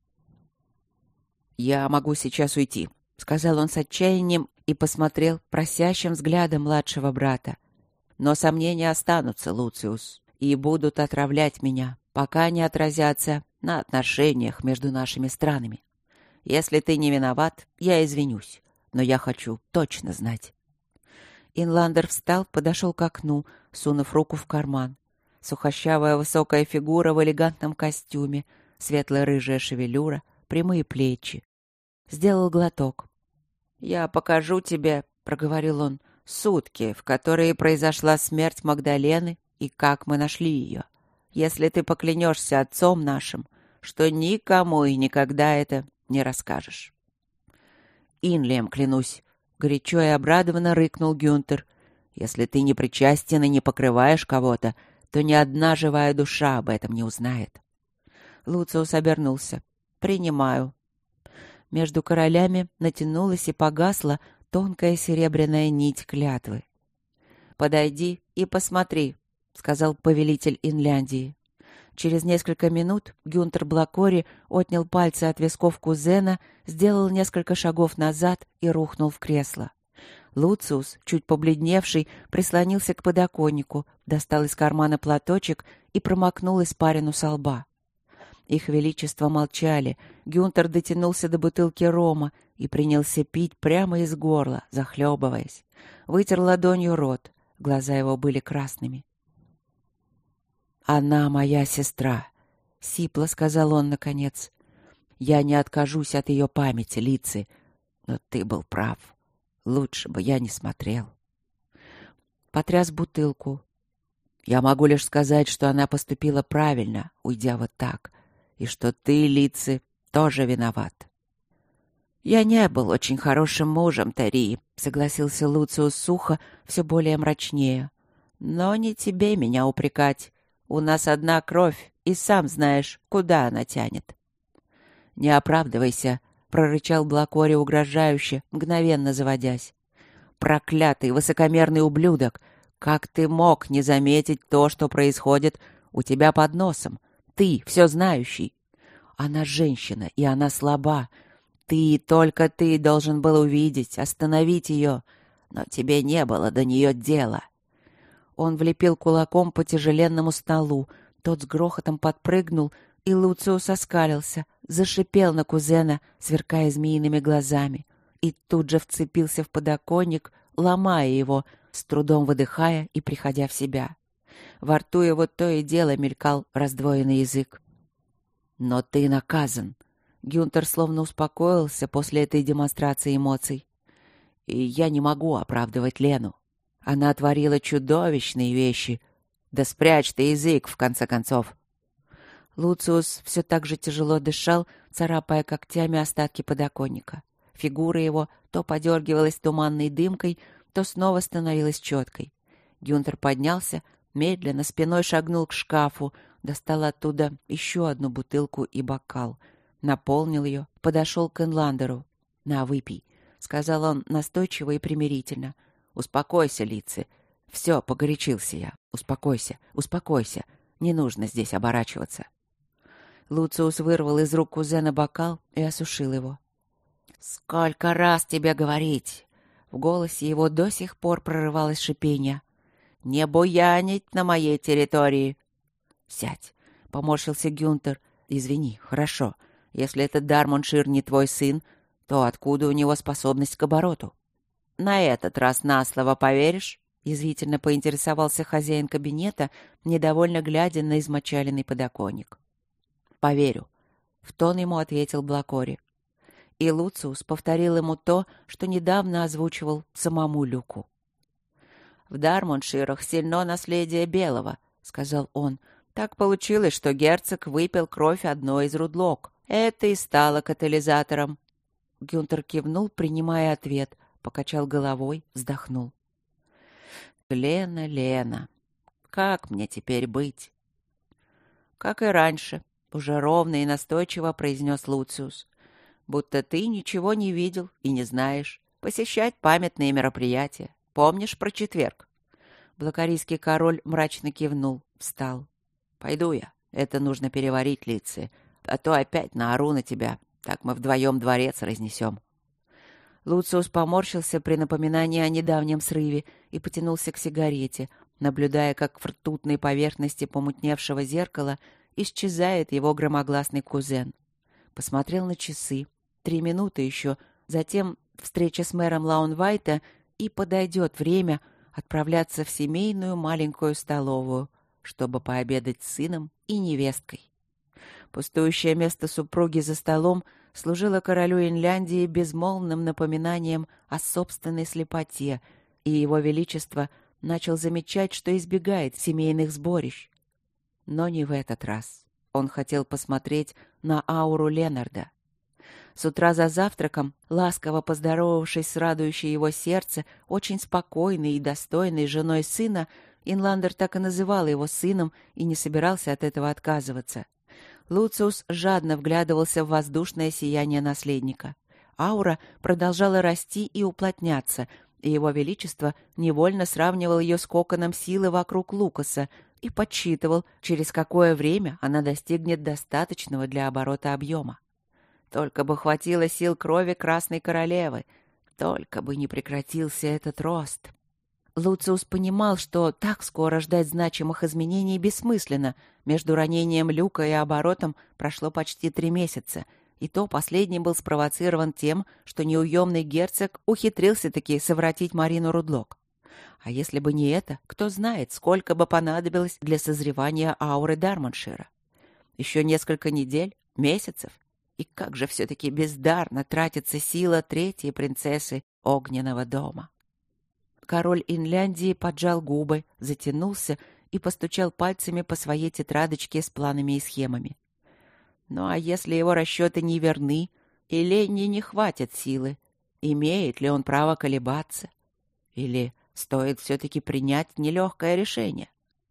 «Я могу сейчас уйти», — сказал он с отчаянием и посмотрел просящим взглядом младшего брата. «Но сомнения останутся, Луциус, и будут отравлять меня, пока не отразятся на отношениях между нашими странами. Если ты не виноват, я извинюсь, но я хочу точно знать». Инландер встал, подошел к окну, сунув руку в карман. Сухощавая высокая фигура в элегантном костюме, светло-рыжая шевелюра, прямые плечи. Сделал глоток. «Я покажу тебе», — проговорил он, — «сутки, в которые произошла смерть Магдалены и как мы нашли ее. Если ты поклянешься отцом нашим, что никому и никогда это не расскажешь». «Инлием клянусь», — горячо и обрадованно рыкнул Гюнтер. «Если ты не причастен и не покрываешь кого-то, то ни одна живая душа об этом не узнает». Луциус обернулся. «Принимаю». Между королями натянулась и погасла тонкая серебряная нить клятвы. «Подойди и посмотри», — сказал повелитель Инляндии. Через несколько минут Гюнтер Блакори отнял пальцы от висков кузена, сделал несколько шагов назад и рухнул в кресло. Луциус, чуть побледневший, прислонился к подоконнику, достал из кармана платочек и промокнул испарину со лба. Их величество молчали. Гюнтер дотянулся до бутылки рома и принялся пить прямо из горла, захлебываясь. Вытер ладонью рот. Глаза его были красными. «Она моя сестра», — сипло сказал он наконец. «Я не откажусь от ее памяти, Лици, но ты был прав. Лучше бы я не смотрел». Потряс бутылку. «Я могу лишь сказать, что она поступила правильно, уйдя вот так, и что ты, Лици, тоже виноват». «Я не был очень хорошим мужем, Терри», — согласился Луциус сухо, все более мрачнее. «Но не тебе меня упрекать. У нас одна кровь, и сам знаешь, куда она тянет». «Не оправдывайся», — прорычал Блакори угрожающе, мгновенно заводясь. «Проклятый высокомерный ублюдок! Как ты мог не заметить то, что происходит у тебя под носом? Ты, все знающий. Она женщина, и она слаба. Ты, только ты должен был увидеть, остановить ее, но тебе не было до нее дела». Он влепил кулаком по тяжеленному столу. Тот с грохотом подпрыгнул, и Луциус оскалился, зашипел на кузена, сверкая змеиными глазами, и тут же вцепился в подоконник, ломая его, с трудом выдыхая и приходя в себя. Во рту его то и дело мелькал раздвоенный язык. «Но ты наказан!» Гюнтер словно успокоился после этой демонстрации эмоций. «И я не могу оправдывать Лену. Она творила чудовищные вещи. Да спрячь ты язык, в конце концов!» Луциус все так же тяжело дышал, царапая когтями остатки подоконника. Фигура его то подергивалась туманной дымкой, то снова становилась четкой. Гюнтер поднялся, медленно спиной шагнул к шкафу, достал оттуда еще одну бутылку и бокал. Наполнил ее, подошел к Инландеру. «На, выпей», — сказал он настойчиво и примирительно. «Успокойся, Лици. Все, погорячился я. Успокойся, успокойся. Не нужно здесь оборачиваться». Луциус вырвал из рук кузена бокал и осушил его. «Сколько раз тебе говорить!» В голосе его до сих пор прорывалось шипение. «Не буянить на моей территории!» «Сядь!» — поморщился Гюнтер. «Извини, хорошо. Если этот Дармоншир не твой сын, то откуда у него способность к обороту?» «На этот раз на слово поверишь? язвительно поинтересовался хозяин кабинета, недовольно глядя на измочаленный подоконник. «Поверю», — в тон ему ответил Блакори. И Луциус повторил ему то, что недавно озвучивал самому Люку. «В Дармонширах сильно наследие белого», — сказал он. «Так получилось, что герцог выпил кровь одной из рудлок. Это и стало катализатором». Гюнтер кивнул, принимая ответ, покачал головой, вздохнул. «Лена, Лена, как мне теперь быть?» «Как и раньше», — уже ровно и настойчиво произнес Луциус. «Будто ты ничего не видел и не знаешь. Посещать памятные мероприятия. Помнишь про четверг?» Блакарийский король мрачно кивнул, встал. «Пойду я. Это нужно переварить, Лици. А то опять наору на тебя. Так мы вдвоем дворец разнесем». Луциус поморщился при напоминании о недавнем срыве и потянулся к сигарете, наблюдая, как в ртутной поверхности помутневшего зеркала исчезает его громогласный кузен. Посмотрел на часы. 3 минуты еще. Затем встреча с мэром Лаунвайта, и подойдет время отправляться в семейную маленькую столовую, чтобы пообедать с сыном и невесткой. Пустующее место супруги за столом служило королю Инляндии безмолвным напоминанием о собственной слепоте, и его величество начал замечать, что избегает семейных сборищ. Но не в этот раз. Он хотел посмотреть на ауру Ленарда. С утра за завтраком, ласково поздоровавшись с радующей его сердце, очень спокойной и достойной женой сына, Инландер так и называл его сыном и не собирался от этого отказываться. Луциус жадно вглядывался в воздушное сияние наследника. Аура продолжала расти и уплотняться, и его величество невольно сравнивал ее с коконом силы вокруг Лукаса и подсчитывал, через какое время она достигнет достаточного для оборота объема. Только бы хватило сил крови Красной Королевы, только бы не прекратился этот рост. Луциус понимал, что так скоро ждать значимых изменений бессмысленно. Между ранением Люка и оборотом прошло почти 3 месяца, и то последний был спровоцирован тем, что неуемный герцог ухитрился-таки совратить Марину Рудлок. А если бы не это, кто знает, сколько бы понадобилось для созревания ауры Дармоншира. Еще несколько недель, месяцев. И как же все-таки бездарно тратится сила третьей принцессы Огненного дома. Король Инляндии поджал губы, затянулся и постучал пальцами по своей тетрадочке с планами и схемами. Ну а если его расчеты не верны, и Ленни не хватит силы, имеет ли он право колебаться? Или стоит все-таки принять нелегкое решение?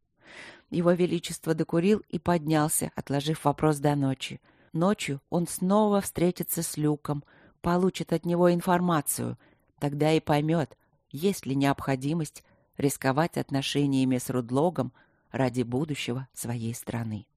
Его Величество докурил и поднялся, отложив вопрос до ночи. Ночью он снова встретится с Люком, получит от него информацию. Тогда и поймет, есть ли необходимость рисковать отношениями с Рудлогом ради будущего своей страны.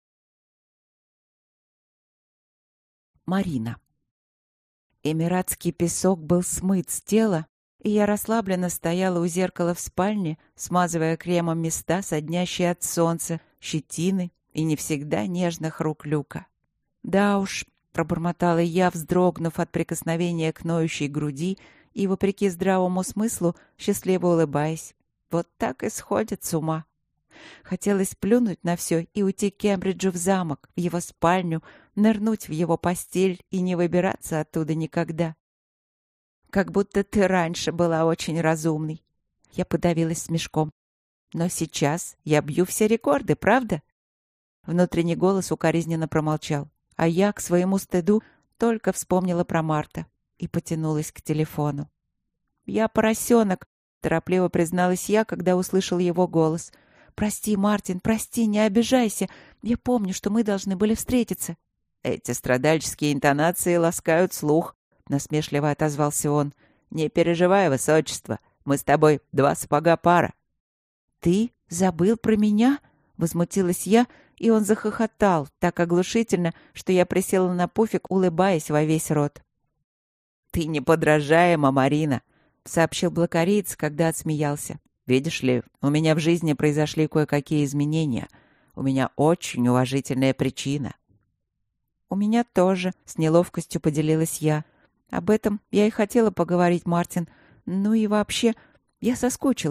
Марина. Эмиратский песок был смыт с тела, и я расслабленно стояла у зеркала в спальне, смазывая кремом места, соднящие от солнца, щетины и не всегда нежных рук Люка. «Да уж», — пробормотала я, вздрогнув от прикосновения к ноющей груди и, вопреки здравому смыслу, счастливо улыбаясь. Вот так и сходит с ума. Хотелось плюнуть на все и уйти к Кембриджу в замок, в его спальню, нырнуть в его постель и не выбираться оттуда никогда. «Как будто ты раньше была очень разумной». Я подавилась смешком. «Но сейчас я бью все рекорды, правда?» Внутренний голос укоризненно промолчал, а я, к своему стыду, только вспомнила про Марта и потянулась к телефону. «Я поросенок», — торопливо призналась я, когда услышал его голос. «Прости, Мартин, прости, не обижайся. Я помню, что мы должны были встретиться». «Эти страдальческие интонации ласкают слух», — насмешливо отозвался он. «Не переживай, высочество, мы с тобой 2 сапога пара». «Ты забыл про меня?» — возмутилась я, и он захохотал так оглушительно, что я присела на пуфик, улыбаясь во весь рот. «Ты неподражаема, Марина», — сообщил блокариец, когда отсмеялся. «Видишь ли, у меня в жизни произошли кое-какие изменения. У меня очень уважительная причина». «У меня тоже», — с неловкостью поделилась я. «Об этом я и хотела поговорить, Мартин. Ну и вообще, я соскучилась.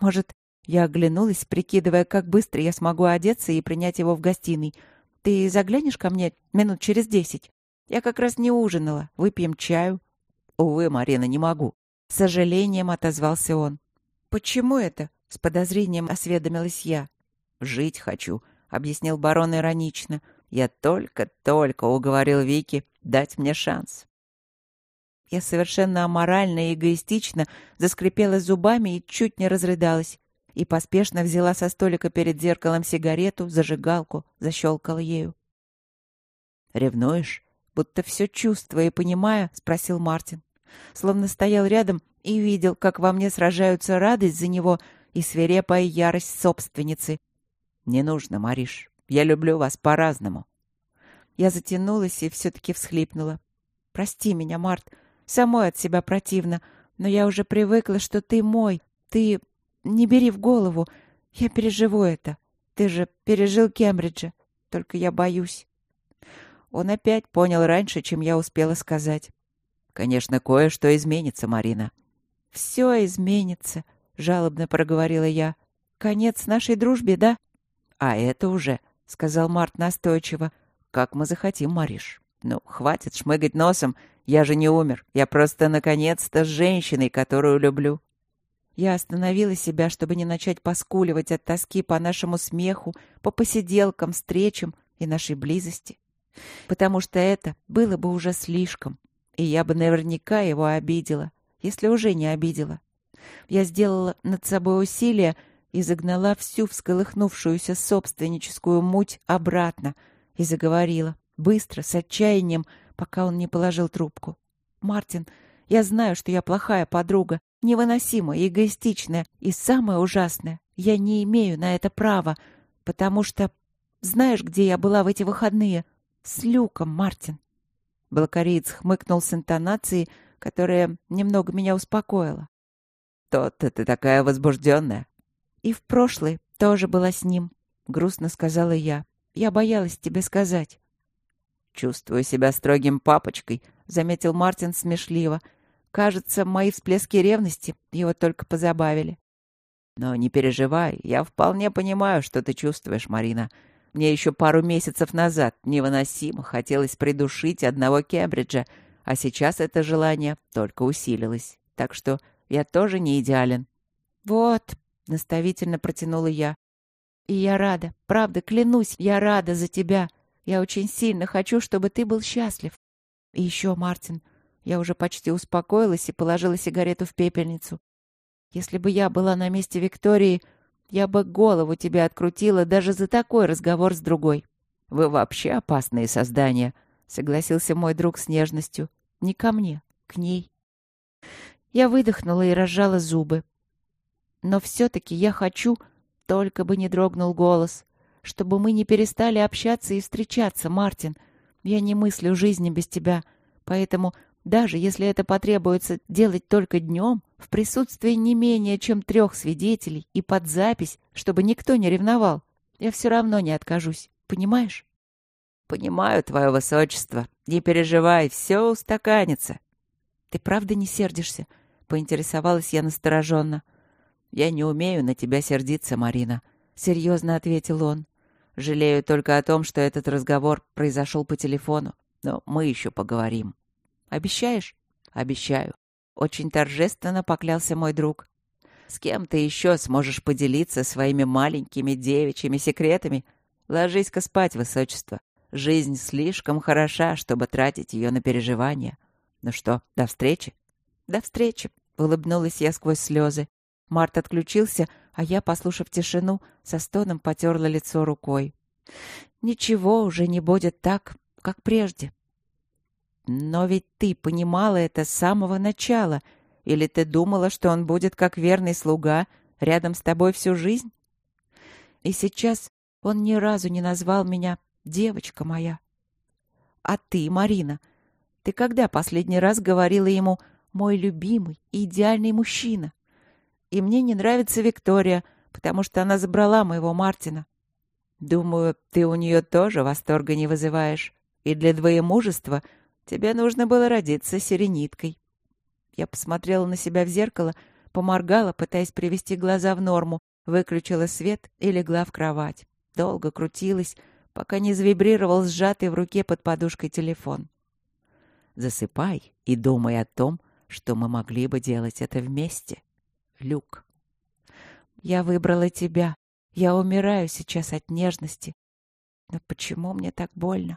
Может, я оглянулась, прикидывая, как быстро я смогу одеться и принять его в гостиной. Ты заглянешь ко мне минут через 10? Я как раз не ужинала. Выпьем чаю. Увы, Марина, не могу. С сожалением отозвался он. Почему это? С подозрением осведомилась я. Жить хочу, объяснил барон иронично. Я только-только уговорил Вики дать мне шанс. Я совершенно аморально и эгоистично заскрипела зубами и чуть не разрыдалась. И поспешно взяла со столика перед зеркалом сигарету, зажигалку, защелкала ею. «Ревнуешь?» Будто все чувствуя и понимая, спросил Мартин. Словно стоял рядом и видел, как во мне сражаются радость за него и свирепая ярость собственницы. «Не нужно, Мариш. Я люблю вас по-разному». Я затянулась и все-таки всхлипнула. «Прости меня, Март. Самой от себя противно. Но я уже привыкла, что ты мой. Ты... Не бери в голову. Я переживу это. Ты же пережил Кембриджа. Только я боюсь». Он опять понял раньше, чем я успела сказать. «Конечно, кое-что изменится, Марина». «Все изменится», — жалобно проговорила я. «Конец нашей дружбе, да?» «А это уже», — сказал Март настойчиво. «Как мы захотим, Мариш. Ну, хватит шмыгать носом. Я же не умер. Я просто, наконец-то, с женщиной, которую люблю». Я остановила себя, чтобы не начать поскуливать от тоски по нашему смеху, по посиделкам, встречам и нашей близости. Потому что это было бы уже слишком, и я бы наверняка его обидела, если уже не обидела. Я сделала над собой усилие и загнала всю всколыхнувшуюся собственническую муть обратно и заговорила, быстро, с отчаянием, пока он не положил трубку. «Мартин, я знаю, что я плохая подруга, невыносимая, эгоистичная, и самое ужасное, я не имею на это права, потому что... Знаешь, где я была в эти выходные? С Люком, Мартин». Блокариец хмыкнул с интонацией, которая немного меня успокоила. «То-то ты такая возбужденная». «И в прошлый тоже была с ним», — грустно сказала я. «Я боялась тебе сказать». «Чувствую себя строгим папочкой», — заметил Мартин смешливо. «Кажется, мои всплески ревности его только позабавили». «Но не переживай, я вполне понимаю, что ты чувствуешь, Марина. Мне еще пару месяцев назад невыносимо хотелось придушить одного Кембриджа, а сейчас это желание только усилилось. Так что я тоже не идеален». «Вот», — наставительно протянула я. «И я рада, правда, клянусь, я рада за тебя. Я очень сильно хочу, чтобы ты был счастлив. И еще, Мартин, я уже почти успокоилась и положила сигарету в пепельницу. Если бы я была на месте Виктории, я бы голову тебе открутила даже за такой разговор с другой». «Вы вообще опасные создания», — согласился мой друг с нежностью. «Не ко мне, к ней». Я выдохнула и разжала зубы. «Но все-таки я хочу, только бы не дрогнул голос, чтобы мы не перестали общаться и встречаться, Мартин. Я не мыслю жизни без тебя, поэтому даже если это потребуется делать только днем, в присутствии не менее чем 3 свидетелей и под запись, чтобы никто не ревновал, я все равно не откажусь. Понимаешь?» «Понимаю, твое высочество. Не переживай, все устаканится». «Ты правда не сердишься?» — поинтересовалась я настороженно. «Я не умею на тебя сердиться, Марина», — серьезно ответил он. «Жалею только о том, что этот разговор произошел по телефону, но мы еще поговорим». «Обещаешь?» «Обещаю». Очень торжественно поклялся мой друг. «С кем ты еще сможешь поделиться своими маленькими девичьими секретами? Ложись-ка спать, высочество. Жизнь слишком хороша, чтобы тратить ее на переживания. Ну что, до встречи?» «До встречи», — улыбнулась я сквозь слезы. Март отключился, а я, послушав тишину, со стоном потерла лицо рукой. «Ничего уже не будет так, как прежде». «Но ведь ты понимала это с самого начала. Или ты думала, что он будет как верный слуга рядом с тобой всю жизнь? И сейчас он ни разу не назвал меня «девочка моя». А ты, Марина, ты когда последний раз говорила ему «мой любимый и идеальный мужчина»? И мне не нравится Виктория, потому что она забрала моего Мартина. Думаю, ты у нее тоже восторга не вызываешь. И для двоемужества тебе нужно было родиться сирениткой». Я посмотрела на себя в зеркало, Поморгала, пытаясь привести глаза в норму, выключила свет и легла в кровать. Долго крутилась, пока не завибрировал сжатый в руке под подушкой телефон. «Засыпай и думай о том, что мы могли бы делать это вместе. Люк». «Я выбрала тебя. Я умираю сейчас от нежности. Но почему мне так больно?»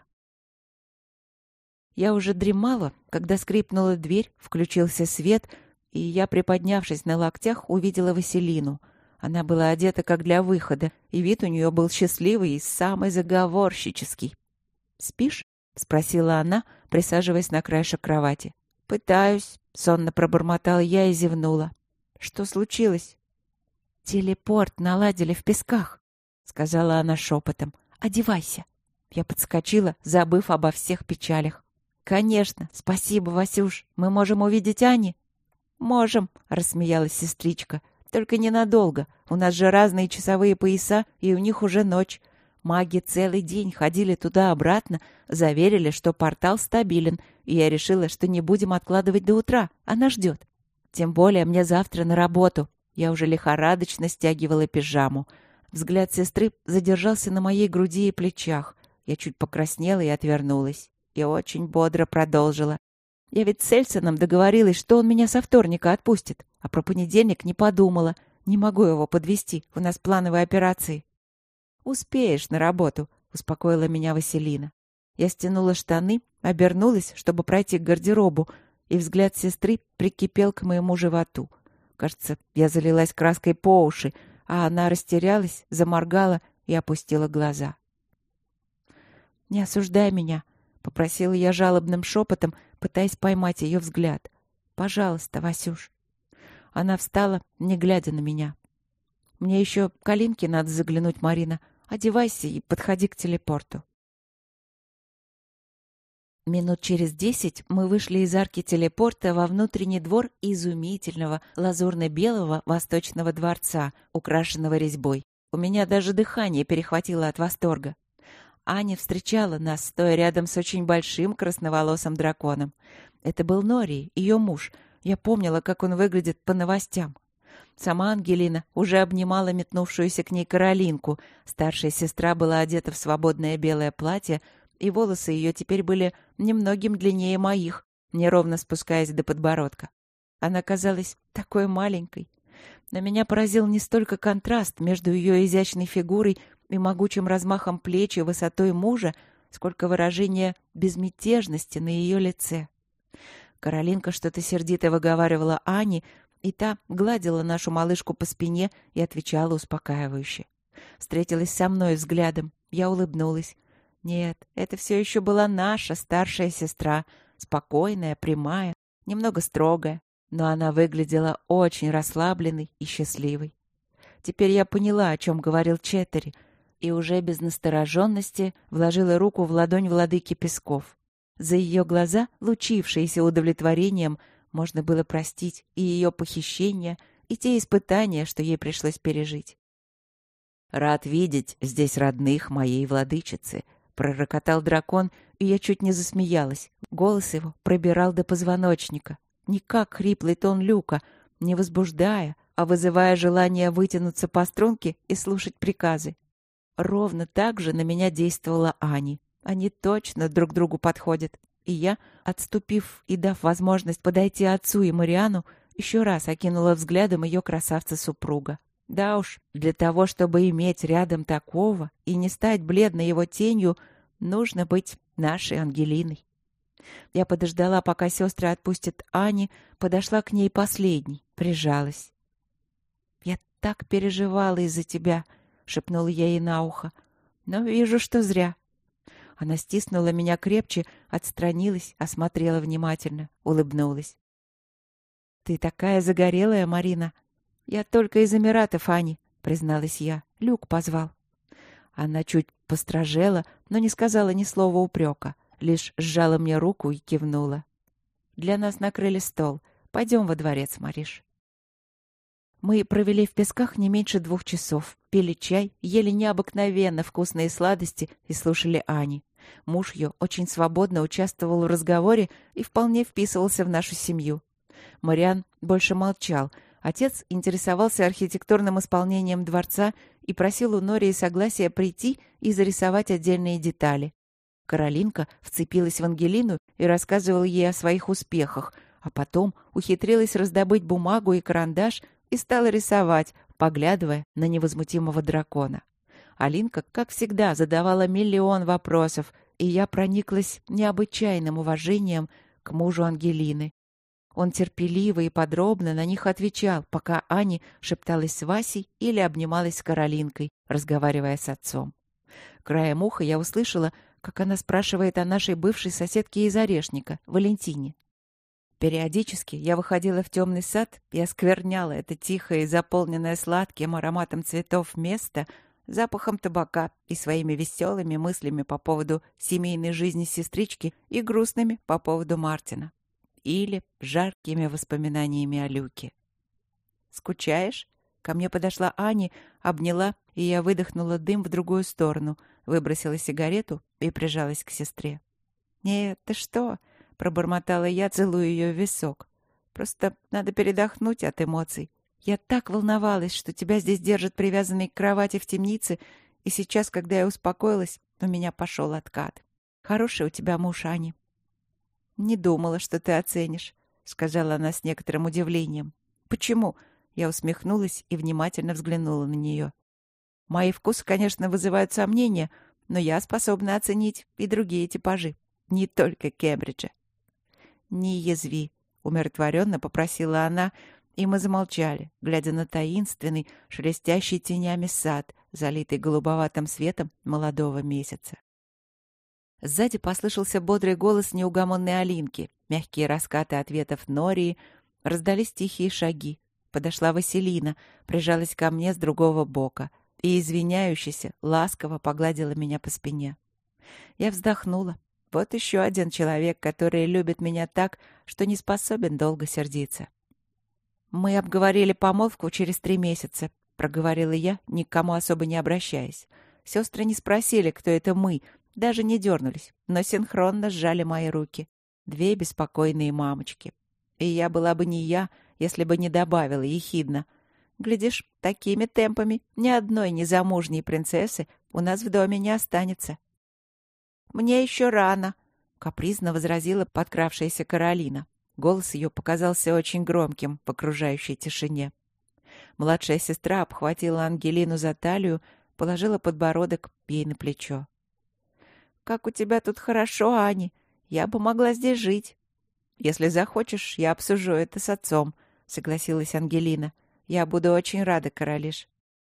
Я уже дремала, когда скрипнула дверь, включился свет, и я, приподнявшись на локтях, увидела Василину. Она была одета как для выхода, и вид у нее был счастливый и самый заговорщический. «Спишь?» — спросила она, присаживаясь на краешек кровати. «Пытаюсь», — сонно пробормотала я и зевнула. «Что случилось?» «Телепорт наладили в Песках», — сказала она шепотом. «Одевайся». Я подскочила, забыв обо всех печалях. «Конечно, спасибо, Васюш. Мы можем увидеть Ани?» «Можем», — рассмеялась сестричка. «Только ненадолго. У нас же разные часовые пояса, и у них уже ночь. Маги целый день ходили туда-обратно, заверили, что портал стабилен, и я решила, что не будем откладывать до утра. Она ждет. Тем более мне завтра на работу». Я уже лихорадочно стягивала пижаму. Взгляд сестры задержался на моей груди и плечах. Я чуть покраснела и отвернулась. И очень бодро продолжила. «Я ведь с Эльсоном договорилась, что он меня со вторника отпустит. А про понедельник не подумала. Не могу его подвести. У нас плановые операции». «Успеешь на работу», — успокоила меня Василина. Я стянула штаны, обернулась, чтобы пройти к гардеробу, и взгляд сестры прикипел к моему животу. Кажется, я залилась краской по уши, а она растерялась, заморгала и опустила глаза. «Не осуждай меня», — попросила я жалобным шепотом, пытаясь поймать ее взгляд. «Пожалуйста, Васюш». Она встала, не глядя на меня. «Мне еще к Алинке надо заглянуть, Марина. Одевайся и подходи к телепорту». Минут через 10 мы вышли из арки телепорта во внутренний двор изумительного лазурно-белого восточного дворца, украшенного резьбой. У меня даже дыхание перехватило от восторга. Аня встречала нас, стоя рядом с очень большим красноволосым драконом. Это был Норий, ее муж. Я помнила, как он выглядит по новостям. Сама Ангелина уже обнимала метнувшуюся к ней Каролинку. Старшая сестра была одета в свободное белое платье, и волосы ее теперь были немногим длиннее моих, неровно спускаясь до подбородка. Она казалась такой маленькой. Но меня поразил не столько контраст между ее изящной фигурой и могучим размахом плеч и высотой мужа, сколько выражение безмятежности на ее лице. Каролинка что-то сердито выговаривала Ане, и та гладила нашу малышку по спине и отвечала успокаивающе. Встретилась со мной взглядом. Я улыбнулась. Нет, это все еще была наша старшая сестра, спокойная, прямая, немного строгая, но она выглядела очень расслабленной и счастливой. Теперь я поняла, о чем говорил Четтери, и уже без настороженности вложила руку в ладонь владыки Песков. За ее глаза, лучившиеся удовлетворением, можно было простить и ее похищение, и те испытания, что ей пришлось пережить. «Рад видеть здесь родных моей владычицы», — пророкотал дракон, и я чуть не засмеялась. Голос его пробирал до позвоночника. Не как хриплый тон Люка, не возбуждая, а вызывая желание вытянуться по струнке и слушать приказы. Ровно так же на меня действовала Ани. Они точно друг другу подходят. И я, отступив и дав возможность подойти отцу и Мариану, еще раз окинула взглядом ее красавца-супруга. Да уж, для того, чтобы иметь рядом такого и не стать бледной его тенью, нужно быть нашей Ангелиной. Я подождала, пока сестры отпустят Ани, подошла к ней последней, прижалась. «Я так переживала из-за тебя», — шепнула я ей на ухо, — «но вижу, что зря». Она стиснула меня крепче, отстранилась, осмотрела внимательно, улыбнулась. «Ты такая загорелая, Марина!» «Я только из Эмиратов, Ани», — призналась я. «Люк позвал». Она чуть постражела, но не сказала ни слова упрека, лишь сжала мне руку и кивнула. «Для нас накрыли стол. Пойдем во дворец, Мариш». Мы провели в Песках не меньше 2 часов, пили чай, ели необыкновенно вкусные сладости и слушали Ани. Муж ее очень свободно участвовал в разговоре и вполне вписывался в нашу семью. Мариан больше молчал, Отец интересовался архитектурным исполнением дворца и просил у Нории согласия прийти и зарисовать отдельные детали. Каролинка вцепилась в Ангелину и рассказывала ей о своих успехах, а потом ухитрилась раздобыть бумагу и карандаш и стала рисовать, поглядывая на невозмутимого дракона. Алинка, как всегда, задавала миллион вопросов, и я прониклась необычайным уважением к мужу Ангелины. Он терпеливо и подробно на них отвечал, пока Аня шепталась с Васей или обнималась с Каролинкой, разговаривая с отцом. Краем уха я услышала, как она спрашивает о нашей бывшей соседке из Орешника, Валентине. Периодически я выходила в темный сад и оскверняла это тихое и заполненное сладким ароматом цветов место запахом табака и своими веселыми мыслями по поводу семейной жизни сестрички и грустными по поводу Мартина. Или жаркими воспоминаниями о Люке. «Скучаешь?» Ко мне подошла Аня, обняла, и я выдохнула дым в другую сторону, выбросила сигарету и прижалась к сестре. «Нет, ты что?» — пробормотала я, целуя ее в висок. «Просто надо передохнуть от эмоций. Я так волновалась, что тебя здесь держат привязанной к кровати в темнице, и сейчас, когда я успокоилась, у меня пошел откат. Хороший у тебя муж, Аня». «Не думала, что ты оценишь», — сказала она с некоторым удивлением. «Почему?» — я усмехнулась и внимательно взглянула на нее. «Мои вкусы, конечно, вызывают сомнения, но я способна оценить и другие типажи, не только Кембриджа». «Не язви», — умиротворенно попросила она, и мы замолчали, глядя на таинственный, шелестящий тенями сад, залитый голубоватым светом молодого месяца. Сзади послышался бодрый голос неугомонной Алинки, мягкие раскаты ответов Нории, раздались тихие шаги. Подошла Василина, прижалась ко мне с другого бока и, извиняющаяся, ласково погладила меня по спине. Я вздохнула. Вот еще один человек, который любит меня так, что не способен долго сердиться. «Мы обговорили помолвку через 3 месяца», — проговорила я, ни к кому особо не обращаясь. Сестры не спросили, кто это мы, даже не дернулись, но синхронно сжали мои руки. 2 беспокойные мамочки. И я была бы не я, если бы не добавила ехидно. Глядишь, такими темпами ни одной незамужней принцессы у нас в доме не останется. «Мне еще рано», — капризно возразила подкравшаяся Каролина. Голос ее показался очень громким в окружающей тишине. Младшая сестра обхватила Ангелину за талию, положила подбородок ей на плечо. «Как у тебя тут хорошо, Аня. Я бы могла здесь жить». «Если захочешь, я обсужу это с отцом», — согласилась Ангелина. «Я буду очень рада, Королиш».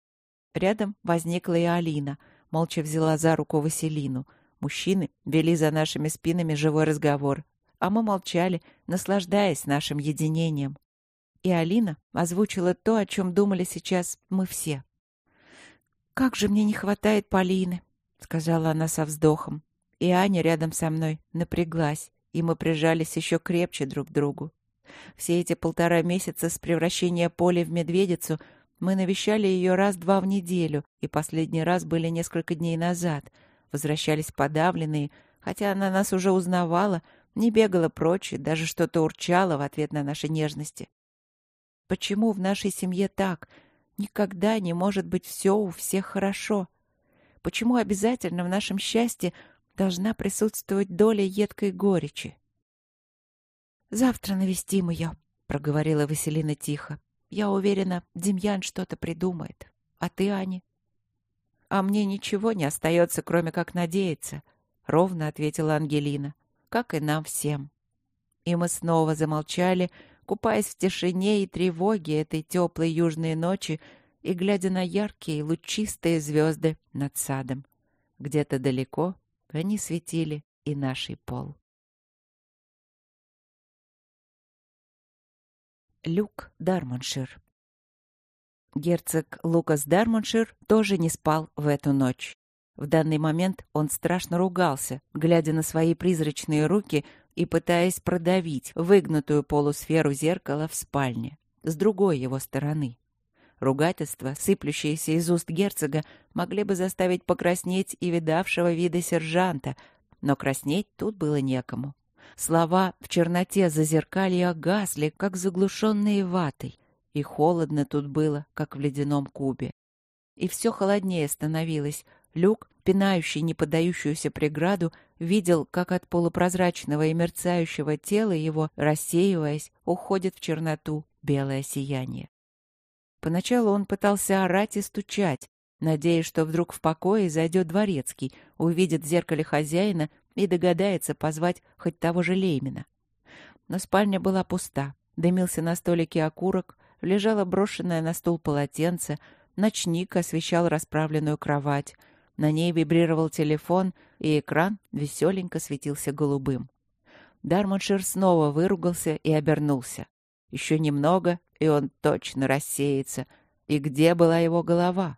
Рядом возникла и Алина, молча взяла за руку Василину. Мужчины вели за нашими спинами живой разговор, а мы молчали, наслаждаясь нашим единением. И Алина озвучила то, о чем думали сейчас мы все. «Как же мне не хватает Полины», — сказала она со вздохом. И Аня рядом со мной напряглась, и мы прижались еще крепче друг к другу. Все эти 1,5 месяца с превращения Поли в медведицу мы навещали ее 1-2 в неделю, и последний раз были несколько дней назад. Возвращались подавленные, хотя она нас уже узнавала, не бегала прочь и даже что-то урчала в ответ на наши нежности. Почему в нашей семье так? Никогда не может быть все у всех хорошо. Почему обязательно в нашем счастье должна присутствовать доля едкой горечи? «Завтра навестим ее», — проговорила Василина тихо. «Я уверена, Демьян что-то придумает. А ты, Аня?» «А мне ничего не остается, кроме как надеяться», — ровно ответила Ангелина. «Как и нам всем». И мы снова замолчали, купаясь в тишине и тревоге этой теплой южной ночи и глядя на яркие лучистые звезды над садом. Где-то далеко они светили и нашей пол. Люк Дармоншир. Герцог Лукас Дармоншир тоже не спал в эту ночь. В данный момент он страшно ругался, глядя на свои призрачные руки и пытаясь продавить выгнутую полусферу зеркала в спальне, с другой его стороны. Ругательства, сыплющиеся из уст герцога, могли бы заставить покраснеть и видавшего вида сержанта, но краснеть тут было некому. Слова в черноте зазеркалья гасли, как заглушенные ватой. и холодно тут было, как в ледяном кубе. И все холоднее становилось. Люк, пинающий неподдающуюся преграду, видел, как от полупрозрачного и мерцающего тела его, рассеиваясь, уходит в черноту белое сияние. Поначалу он пытался орать и стучать, надеясь, что вдруг в покое зайдет дворецкий, увидит в зеркале хозяина и догадается позвать хоть того же Леймена. Но спальня была пуста, дымился на столике окурок, лежало брошенное на стул полотенце, ночник освещал расправленную кровать, на ней вибрировал телефон, и экран веселенько светился голубым. Дармоншир снова выругался и обернулся. Еще немного, и он точно рассеется. И где была его голова?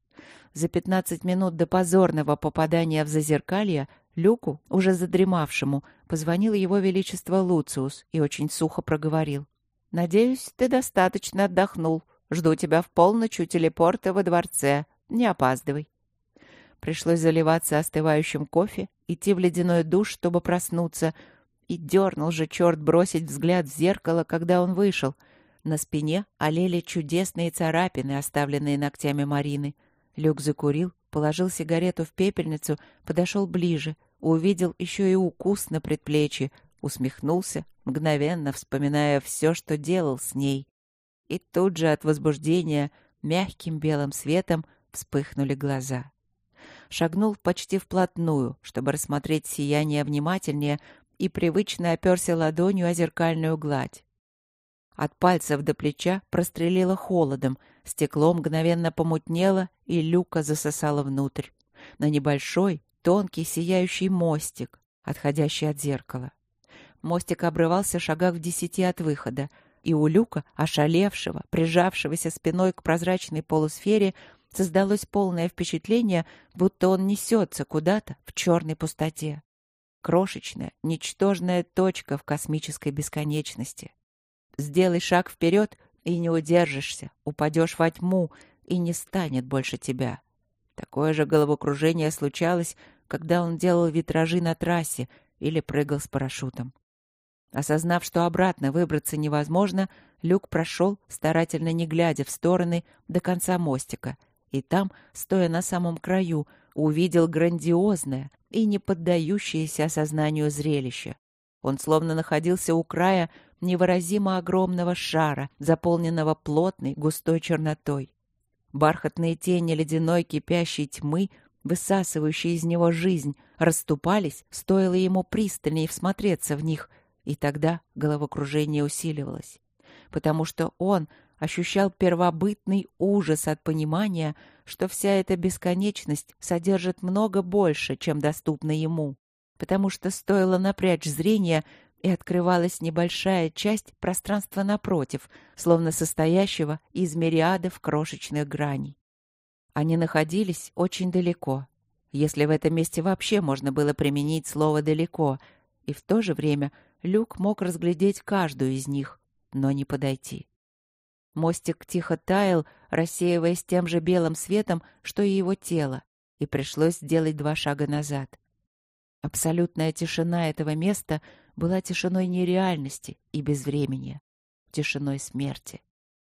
За 15 минут до позорного попадания в зазеркалье Люку, уже задремавшему, позвонил его величество Луциус и очень сухо проговорил. «Надеюсь, ты достаточно отдохнул. Жду тебя в полночь у телепорта во дворце. Не опаздывай». Пришлось заливаться остывающим кофе, идти в ледяной душ, чтобы проснуться. И дернул же черт бросить взгляд в зеркало, когда он вышел. На спине олели чудесные царапины, оставленные ногтями Марины. Люк закурил, положил сигарету в пепельницу, подошел ближе, увидел еще и укус на предплечье, усмехнулся, мгновенно вспоминая все, что делал с ней. И тут же от возбуждения мягким белым светом вспыхнули глаза. Шагнул почти вплотную, чтобы рассмотреть сияние внимательнее, и привычно оперся ладонью о зеркальную гладь. От пальцев до плеча прострелило холодом, стекло мгновенно помутнело, и Люка засосало внутрь, на небольшой, тонкий, сияющий мостик, отходящий от зеркала. Мостик обрывался шагах в 10 от выхода, и у Люка, ошалевшего, прижавшегося спиной к прозрачной полусфере, создалось полное впечатление, будто он несется куда-то в черной пустоте. Крошечная, ничтожная точка в космической бесконечности. Сделай шаг вперед, и не удержишься, упадешь во тьму, и не станет больше тебя. Такое же головокружение случалось, когда он делал витражи на трассе или прыгал с парашютом. Осознав, что обратно выбраться невозможно, Люк прошел, старательно не глядя в стороны, до конца мостика, и там, стоя на самом краю, увидел грандиозное и не поддающееся осознанию зрелище. Он словно находился у края невыразимо огромного шара, заполненного плотной густой чернотой. Бархатные тени ледяной кипящей тьмы, высасывающие из него жизнь, расступались, стоило ему пристальнее всмотреться в них, и тогда головокружение усиливалось, потому что он ощущал первобытный ужас от понимания, что вся эта бесконечность содержит много больше, чем доступно ему, потому что стоило напрячь зрение, и открывалась небольшая часть пространства напротив, словно состоящего из мириадов крошечных граней. Они находились очень далеко, если в этом месте вообще можно было применить слово «далеко», и в то же время Люк мог разглядеть каждую из них, но не подойти. Мостик тихо таял, рассеиваясь тем же белым светом, что и его тело, и пришлось сделать 2 шага назад. Абсолютная тишина этого места была тишиной нереальности и безвременья, тишиной смерти.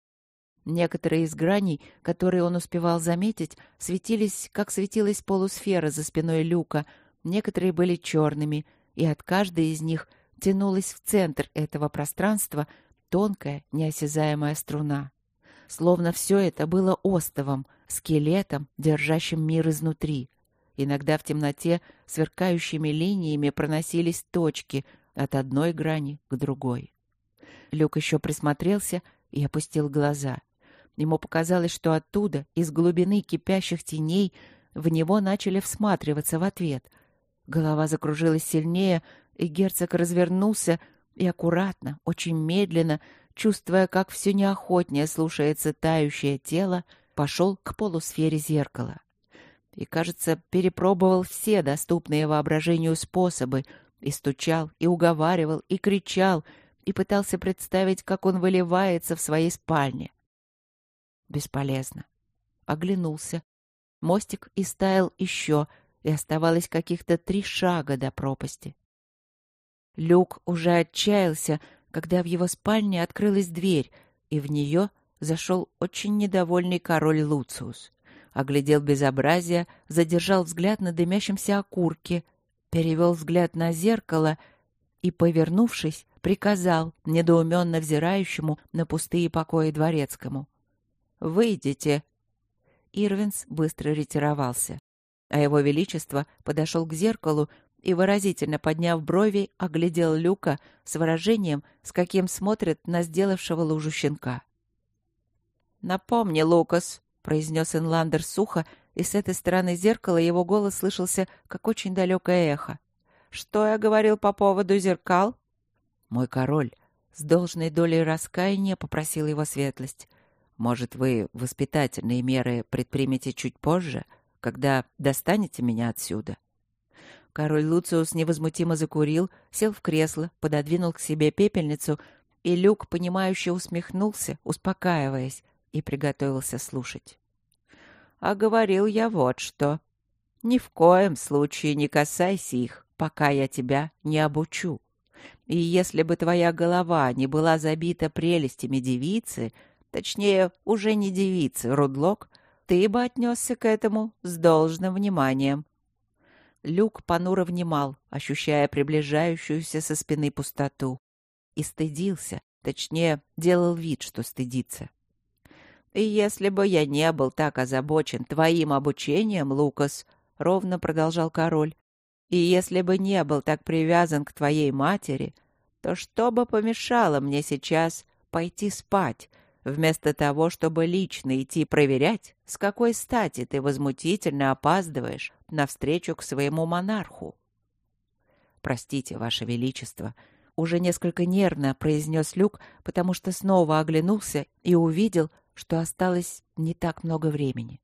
Некоторые из граней, которые он успевал заметить, светились, как светилась полусфера за спиной Люка, некоторые были черными, и от каждой из них тянулась в центр этого пространства тонкая, неосязаемая струна. Словно все это было остовом, скелетом, держащим мир изнутри. Иногда в темноте сверкающими линиями проносились точки от одной грани к другой. Люк еще присмотрелся и опустил глаза. Ему показалось, что оттуда, из глубины кипящих теней, в него начали всматриваться в ответ. Голова закружилась сильнее, и герцог развернулся и аккуратно, очень медленно, чувствуя, как все неохотнее слушается тающее тело, пошел к полусфере зеркала. И, кажется, перепробовал все доступные воображению способы, и стучал, и уговаривал, и кричал, и пытался представить, как он выливается в своей спальне. Бесполезно. Оглянулся. Мостик истаял еще, и оставалось каких-то 3 шага до пропасти. Люк уже отчаялся, когда в его спальне открылась дверь, и в нее зашел очень недовольный король Луциус. Оглядел безобразие, задержал взгляд на дымящемся окурке, перевел взгляд на зеркало и, повернувшись, приказал недоуменно взирающему на пустые покои дворецкому: «Выйдите!» Ирвинс быстро ретировался, а его величество подошел к зеркалу и, выразительно подняв брови, оглядел Люка с выражением, с каким смотрит на сделавшего лужу щенка. «Напомни, Лукас», — произнес Инландер сухо, и с этой стороны зеркала его голос слышался, как очень далекое эхо. «Что я говорил по поводу зеркал?» «Мой король», — с должной долей раскаяния попросил его светлость, «может, вы воспитательные меры предпримете чуть позже, когда достанете меня отсюда?» Король Луциус невозмутимо закурил, сел в кресло, пододвинул к себе пепельницу, и Люк, понимающе усмехнулся, успокаиваясь, и приготовился слушать. «А говорил я вот что. Ни в коем случае не касайся их, пока я тебя не обучу. И если бы твоя голова не была забита прелестями девицы, точнее, уже не девицы, Рудлок, ты бы отнесся к этому с должным вниманием». Люк понуро внимал, ощущая приближающуюся со спины пустоту. И стыдился, точнее, делал вид, что стыдится. «И если бы я не был так озабочен твоим обучением, Лукас, — ровно продолжал король, — и если бы не был так привязан к твоей матери, то что бы помешало мне сейчас пойти спать, вместо того, чтобы лично идти проверять, с какой стати ты возмутительно опаздываешь навстречу к своему монарху?» «Простите, Ваше Величество», — уже несколько нервно произнес Люк, потому что снова оглянулся и увидел, что осталось не так много времени.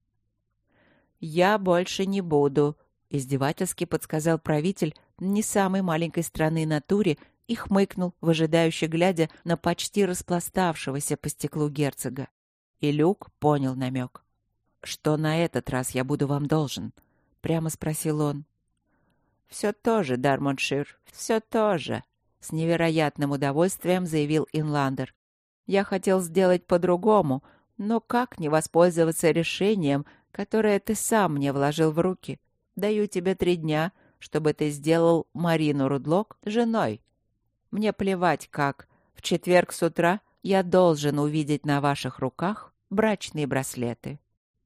«Я больше не буду», — издевательски подсказал правитель не самой маленькой страны на Туре и хмыкнул, выжидающе глядя на почти распластавшегося по стеклу герцога. И Люк понял намек. «Что на этот раз я буду вам должен?» — прямо спросил он. «Все то же, Дармоншир, все то же», — с невероятным удовольствием заявил Инландер. «Я хотел сделать по-другому, но как не воспользоваться решением, которое ты сам мне вложил в руки? Даю тебе 3 дня, чтобы ты сделал Марину Рудлок женой. Мне плевать как. В четверг с утра я должен увидеть на ваших руках брачные браслеты».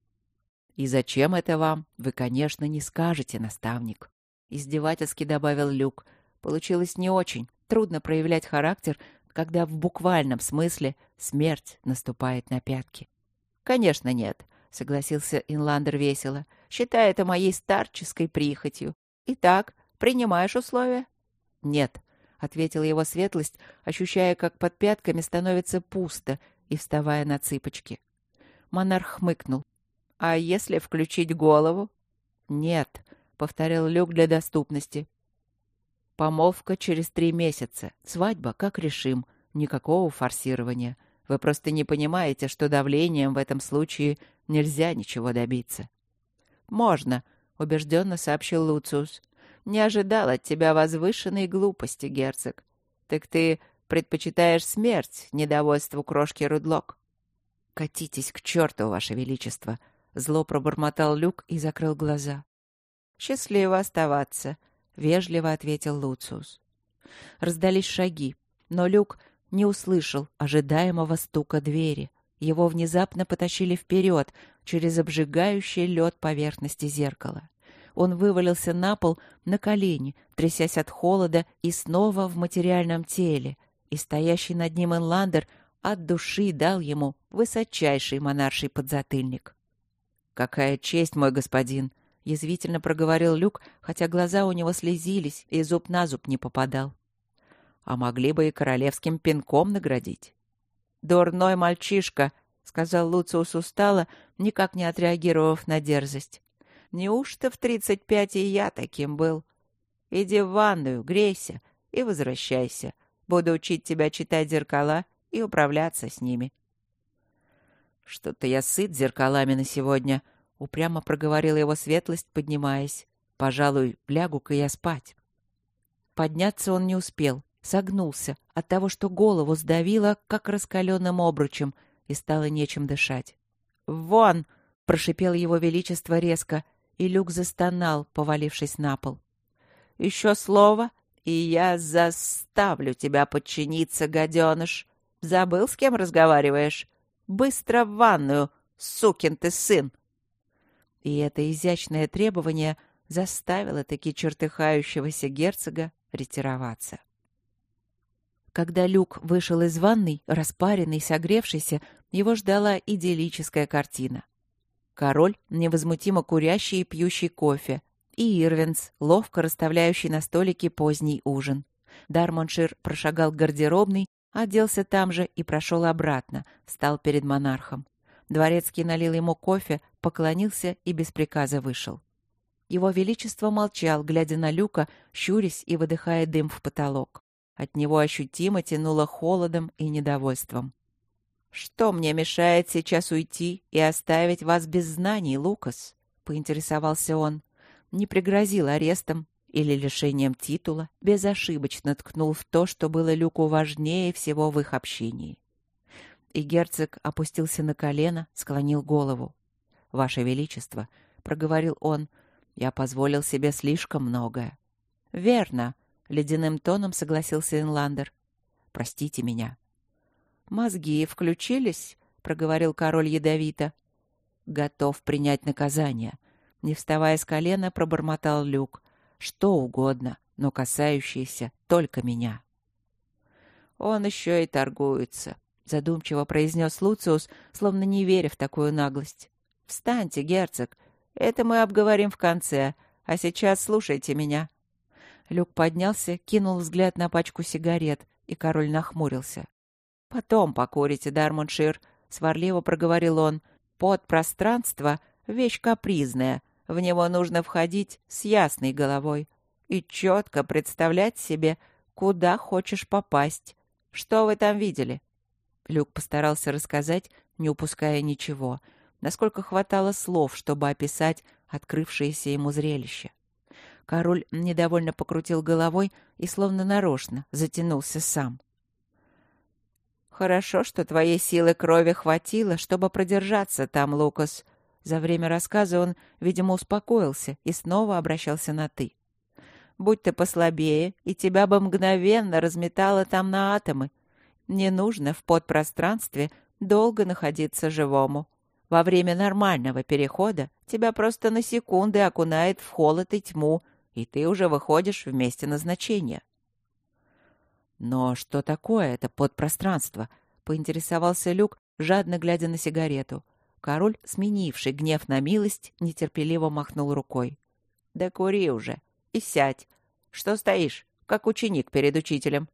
«И зачем это вам? Вы, конечно, не скажете, наставник», — издевательски добавил Люк. Получилось не очень. Трудно проявлять характер, когда в буквальном смысле смерть наступает на пятки. «Конечно, нет», — согласился Инландер весело. «Считай это моей старческой прихотью. Итак, принимаешь условия?» «Нет», — ответила его светлость, ощущая, как под пятками становится пусто, и вставая на цыпочки. Монарх хмыкнул. «А если включить голову?» «Нет», — повторил Люк для доступности. «Помолвка через 3 месяца. Свадьба, как решим. Никакого форсирования. Вы просто не понимаете, что давлением в этом случае нельзя ничего добиться». «Можно», — убежденно сообщил Луциус. «Не ожидал от тебя возвышенной глупости, герцог. Так ты предпочитаешь смерть недовольству крошки Рудлок?» «Катитесь к черту, Ваше Величество!» — зло пробормотал Люк и закрыл глаза. «Счастливо оставаться», — вежливо ответил Луциус. Раздались шаги, но Люк не услышал ожидаемого стука двери. Его внезапно потащили вперед, через обжигающий лед поверхности зеркала. Он вывалился на пол на колени, трясясь от холода и снова в материальном теле, и стоящий над ним Инландер от души дал ему высочайший монарший подзатыльник. «Какая честь, мой господин!» — язвительно проговорил Люк, хотя глаза у него слезились, и зуб на зуб не попадал. «А могли бы и королевским пинком наградить». «Дурной мальчишка!» — сказал Луциус устало, никак не отреагировав на дерзость. «Неужто в 35 и я таким был? Иди в ванную, грейся и возвращайся. Буду учить тебя читать зеркала и управляться с ними». «Что-то я сыт зеркалами на сегодня», — упрямо проговорила его светлость, поднимаясь. «Пожалуй, лягу-ка я спать». Подняться он не успел, согнулся от того, что голову сдавило, как раскаленным обручем, и стало нечем дышать. «Вон!» — прошипел его величество резко, и Люк застонал, повалившись на пол. «Еще слово, и я заставлю тебя подчиниться, гаденыш. Забыл, с кем разговариваешь? Быстро в ванную, сукин ты сын!» И это изящное требование заставило таки чертыхающегося герцога ретироваться. Когда Люк вышел из ванной, распаренный, согревшийся, его ждала идиллическая картина. Король, невозмутимо курящий и пьющий кофе, и Ирвинс, ловко расставляющий на столике поздний ужин. Дармоншир прошагал к гардеробной, оделся там же и прошел обратно, стал перед монархом. Дворецкий налил ему кофе, поклонился и без приказа вышел. Его величество молчал, глядя на Люка, щурясь и выдыхая дым в потолок. От него ощутимо тянуло холодом и недовольством. «Что мне мешает сейчас уйти и оставить вас без знаний, Лукас?» — поинтересовался он. Не пригрозил арестом или лишением титула, безошибочно ткнул в то, что было Люку важнее всего в их общении. И герцог опустился на колено, склонил голову. «Ваше Величество», — проговорил он, — «я позволил себе слишком многое». «Верно», — ледяным тоном согласился Инландер. «Простите меня». «Мозги включились?» — проговорил король ядовито. «Готов принять наказание». Не вставая с колена, пробормотал Люк. «Что угодно, но касающееся только меня». «Он еще и торгуется», — задумчиво произнес Луциус, словно не веря в такую наглость. «Встаньте, герцог. Это мы обговорим в конце, а сейчас слушайте меня». Люк поднялся, кинул взгляд на пачку сигарет, и король нахмурился. «Потом покурите, Дармоншир», — сварливо проговорил он. «Подпространство — вещь капризная. В него нужно входить с ясной головой и четко представлять себе, куда хочешь попасть. Что вы там видели?» Люк постарался рассказать, не упуская ничего, насколько хватало слов, чтобы описать открывшееся ему зрелище. Король недовольно покрутил головой и словно нарочно затянулся сам. «Хорошо, что твоей силы крови хватило, чтобы продержаться там, Лукас». За время рассказа он, видимо, успокоился и снова обращался на «ты». «Будь ты послабее, и тебя бы мгновенно разметало там на атомы. Не нужно в подпространстве долго находиться живому. Во время нормального перехода тебя просто на секунды окунает в холод и тьму, и ты уже выходишь в месте назначения». «Но что такое это подпространство?» — поинтересовался Люк, жадно глядя на сигарету. Король, сменивший гнев на милость, нетерпеливо махнул рукой. «Да кури уже и сядь. Что стоишь, как ученик перед учителем?»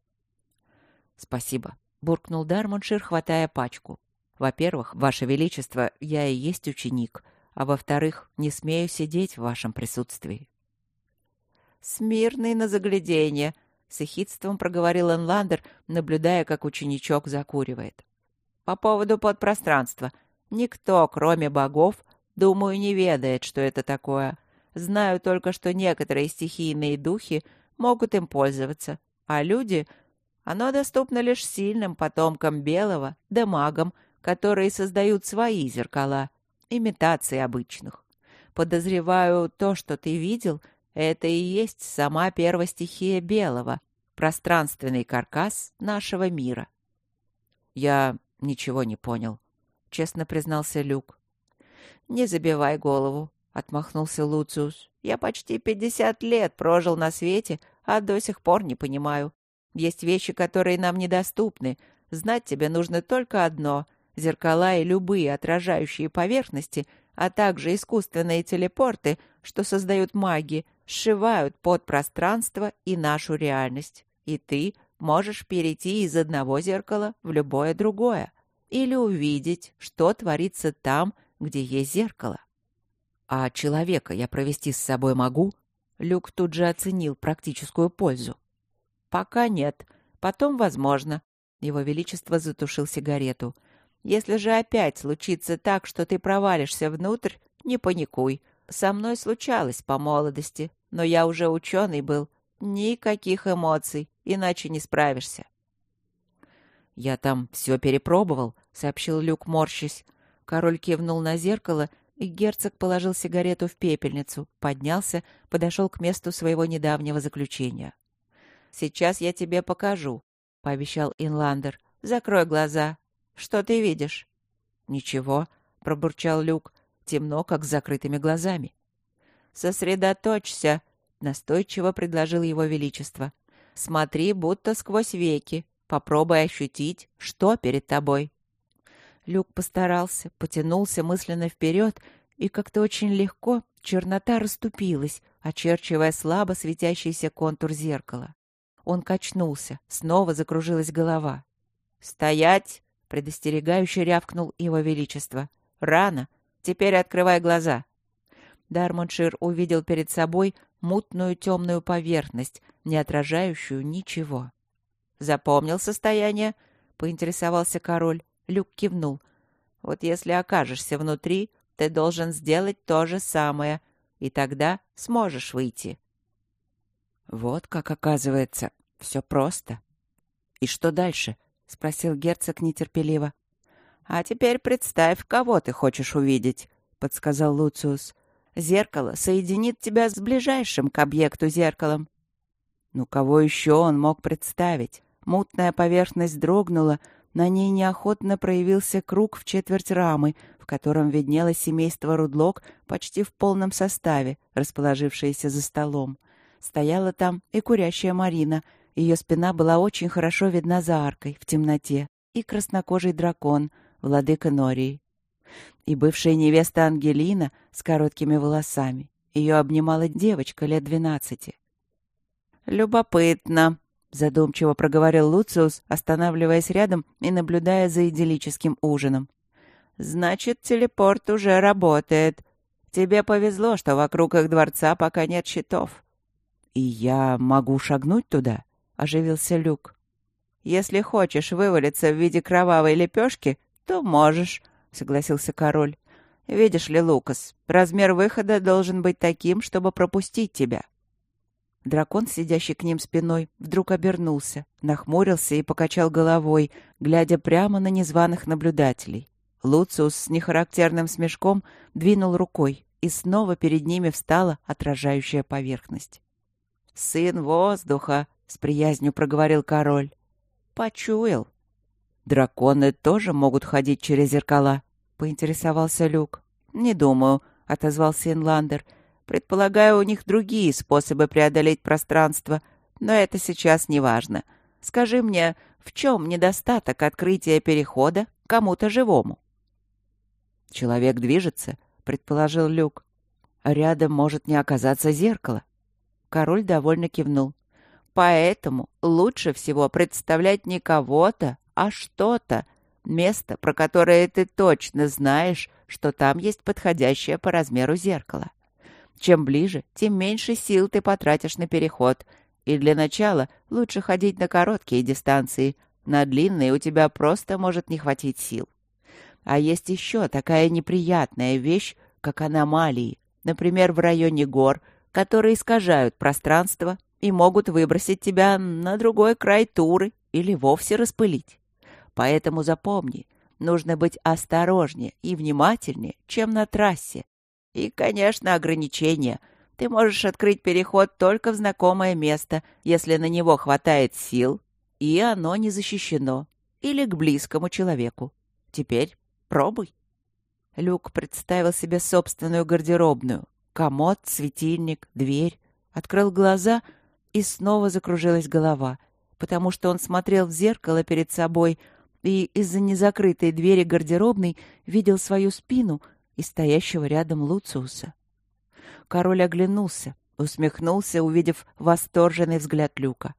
«Спасибо», — буркнул Дармоншир, хватая пачку. «Во-первых, Ваше Величество, я и есть ученик, а во-вторых, не смею сидеть в вашем присутствии». «Смирный на загляденье», — с ехидством проговорил Энландер, наблюдая, как ученичок закуривает. «По поводу подпространства. Никто, кроме богов, думаю, не ведает, что это такое. Знаю только, что некоторые стихийные духи могут им пользоваться, а люди... Оно доступно лишь сильным потомкам белого, да магам, которые создают свои зеркала, имитации обычных. Подозреваю, то, что ты видел, это и есть сама первостихия белого, пространственный каркас нашего мира». «Я ничего не понял», — честно признался Люк. «Не забивай голову», — отмахнулся Луциус. «Я почти 50 лет прожил на свете, а до сих пор не понимаю. Есть вещи, которые нам недоступны. Знать тебе нужно только одно — зеркала и любые отражающие поверхности, а также искусственные телепорты, что создают маги, сшивают подпространство и нашу реальность. И ты можешь перейти из одного зеркала в любое другое или увидеть, что творится там, где есть зеркало». «А человека я провести с собой могу?» Люк тут же оценил практическую пользу. «Пока нет. Потом возможно». Его Величество затушил сигарету. «Если же опять случится так, что ты провалишься внутрь, не паникуй. Со мной случалось по молодости, но я уже ученый был. Никаких эмоций, иначе не справишься». «Я там все перепробовал», сообщил Люк, морщась. Король кивнул на зеркало, и герцог положил сигарету в пепельницу, поднялся, подошел к месту своего недавнего заключения. «Сейчас я тебе покажу», — пообещал Инландер. «Закрой глаза. Что ты видишь?» «Ничего», — пробурчал Люк. «Темно, как с закрытыми глазами». «Сосредоточься», — настойчиво предложил его величество. «Смотри, будто сквозь веки. Попробуй ощутить, что перед тобой». Люк постарался, потянулся мысленно вперед, и как-то очень легко чернота расступилась, очерчивая слабо светящийся контур зеркала. Он качнулся, снова закружилась голова. «Стоять!» — предостерегающе рявкнул его величество. «Рано! Теперь открывай глаза!» Дармоншир увидел перед собой мутную темную поверхность, не отражающую ничего. «Запомнил состояние?» — поинтересовался король. Люк кивнул. «Вот если окажешься внутри, ты должен сделать то же самое, и тогда сможешь выйти». Вот как оказывается, все просто. «И что дальше?» — спросил герцог нетерпеливо. «А теперь представь, кого ты хочешь увидеть», — подсказал Луциус. «Зеркало соединит тебя с ближайшим к объекту зеркалом». Ну, кого еще он мог представить? Мутная поверхность дрогнула, на ней неохотно проявился круг в четверть рамы, в котором виднелось семейство Рудлок почти в полном составе, расположившееся за столом. Стояла там и курящая Марина. Ее спина была очень хорошо видна за аркой, в темноте. И краснокожий дракон, владыка Нории. И бывшая невеста Ангелина с короткими волосами. Ее обнимала девочка лет 12. «Любопытно», — задумчиво проговорил Луциус, останавливаясь рядом и наблюдая за идиллическим ужином. «Значит, телепорт уже работает. Тебе повезло, что вокруг их дворца пока нет щитов». «И я могу шагнуть туда?» — оживился Люк. «Если хочешь вывалиться в виде кровавой лепешки, то можешь», — согласился король. «Видишь ли, Лукас, размер выхода должен быть таким, чтобы пропустить тебя». Дракон, сидящий к ним спиной, вдруг обернулся, нахмурился и покачал головой, глядя прямо на незваных наблюдателей. Луциус с нехарактерным смешком двинул рукой, и снова перед ними встала отражающая поверхность. «Сын воздуха!» — с приязнью проговорил король. «Почуял». «Драконы тоже могут ходить через зеркала?» — поинтересовался Люк. «Не думаю», — отозвался Инландер. «Предполагаю, у них другие способы преодолеть пространство, но это сейчас не важно. Скажи мне, в чем недостаток открытия перехода кому-то живому?» «Человек движется», — предположил Люк. «Рядом может не оказаться зеркало». Король довольно кивнул. «Поэтому лучше всего представлять не кого-то, а что-то. Место, про которое ты точно знаешь, что там есть подходящее по размеру зеркало. Чем ближе, тем меньше сил ты потратишь на переход. И для начала лучше ходить на короткие дистанции. На длинные у тебя просто может не хватить сил. А есть еще такая неприятная вещь, как аномалии. Например, в районе гор, которые искажают пространство и могут выбросить тебя на другой край туры или вовсе распылить. Поэтому запомни, нужно быть осторожнее и внимательнее, чем на трассе. И, конечно, ограничения. Ты можешь открыть переход только в знакомое место, если на него хватает сил, и оно не защищено, или к близкому человеку. Теперь пробуй». Люк представил себе собственную гардеробную. Комод, светильник, дверь. Открыл глаза, и снова закружилась голова, потому что он смотрел в зеркало перед собой и из-за незакрытой двери гардеробной видел свою спину и стоящего рядом Луциуса. Король оглянулся, усмехнулся, увидев восторженный взгляд Люка.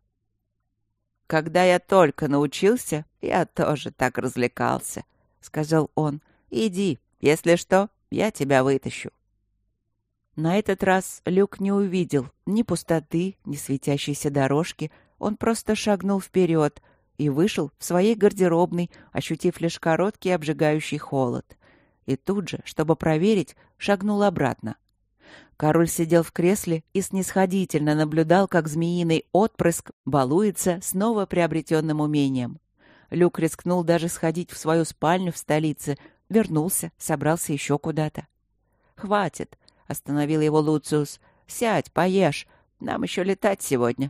«Когда я только научился, я тоже так развлекался», — сказал он. «Иди, если что, я тебя вытащу». На этот раз Люк не увидел ни пустоты, ни светящейся дорожки. Он просто шагнул вперед и вышел в своей гардеробной, ощутив лишь короткий обжигающий холод. И тут же, чтобы проверить, шагнул обратно. Король сидел в кресле и снисходительно наблюдал, как змеиный отпрыск балуется с ново приобретенным умением. Люк рискнул даже сходить в свою спальню в столице, вернулся, собрался еще куда-то. «Хватит», — остановил его Луциус. «Сядь, поешь. Нам еще летать сегодня».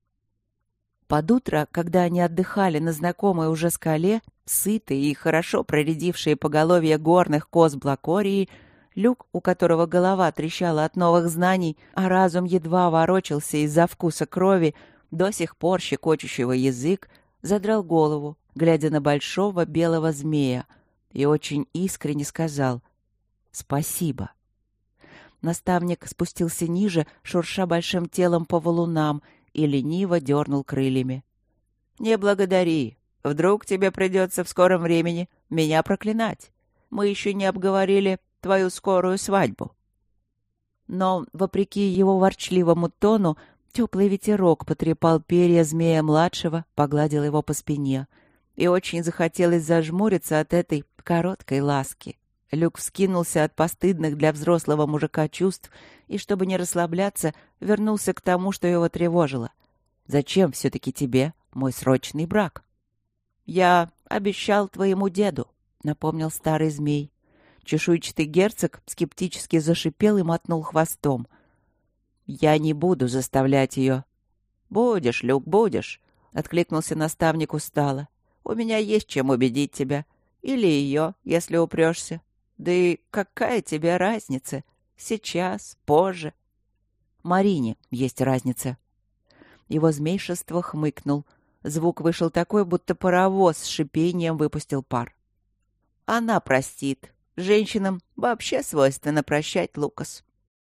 Под утро, когда они отдыхали на знакомой уже скале, сытые и хорошо проредившие поголовье горных коз Блакории, Люк, у которого голова трещала от новых знаний, а разум едва ворочался из-за вкуса крови, до сих пор щекочущего язык, задрал голову, глядя на большого белого змея, и очень искренне сказал «Спасибо». Наставник спустился ниже, шурша большим телом по валунам, и лениво дернул крыльями. «Не благодари. Вдруг тебе придется в скором времени меня проклинать. Мы еще не обговорили твою скорую свадьбу». Но, вопреки его ворчливому тону, теплый ветерок потрепал перья змея-младшего, погладил его по спине. И очень захотелось зажмуриться от этой короткой ласки. Люк вскинулся от постыдных для взрослого мужика чувств и, чтобы не расслабляться, вернулся к тому, что его тревожило. «Зачем все-таки тебе мой срочный брак?» «Я обещал твоему деду», — напомнил старый змей. Чешуйчатый герцог скептически зашипел и мотнул хвостом. «Я не буду заставлять ее». «Будешь, Люк, будешь», — откликнулся наставник устало. «У меня есть чем убедить тебя. Или ее, если упрешься. Да и какая тебе разница? Сейчас, позже». «Марине есть разница». Его змейшество хмыкнул. Звук вышел такой, будто паровоз с шипением выпустил пар. «Она простит. Женщинам вообще свойственно прощать, Лукас».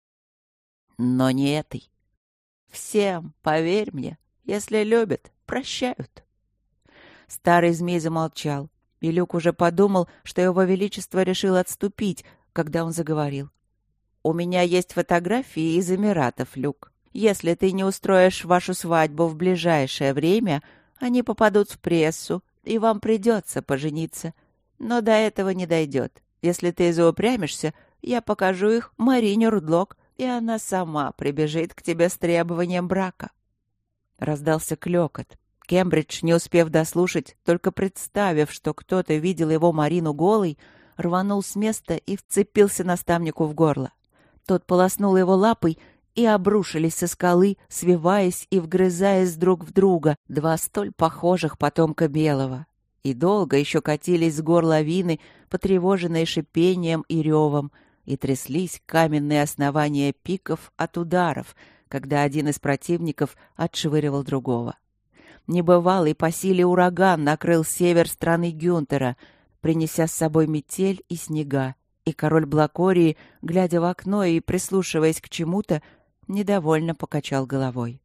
«Но не этой». «Всем, поверь мне, если любят, прощают». Старый змей замолчал, и Люк уже подумал, что его величество решил отступить, когда он заговорил. «У меня есть фотографии из Эмиратов, Люк. Если ты не устроишь вашу свадьбу в ближайшее время, они попадут в прессу, и вам придется пожениться. Но до этого не дойдет. Если ты заупрямишься, я покажу их Марине Рудлок, и она сама прибежит к тебе с требованием брака». Раздался клёкот. Кембридж, не успев дослушать, только представив, что кто-то видел его Марину голой, рванул с места и вцепился наставнику в горло. Тот полоснул его лапой, и обрушились со скалы, свиваясь и вгрызаясь друг в друга, два столь похожих потомка белого. И долго еще катились с гор лавины, потревоженные шипением и ревом, и тряслись каменные основания пиков от ударов, когда один из противников отшвыривал другого. Небывалый по силе ураган накрыл север страны Гюнтера, принеся с собой метель и снега, и король Блакории, глядя в окно и прислушиваясь к чему-то, недовольно покачал головой.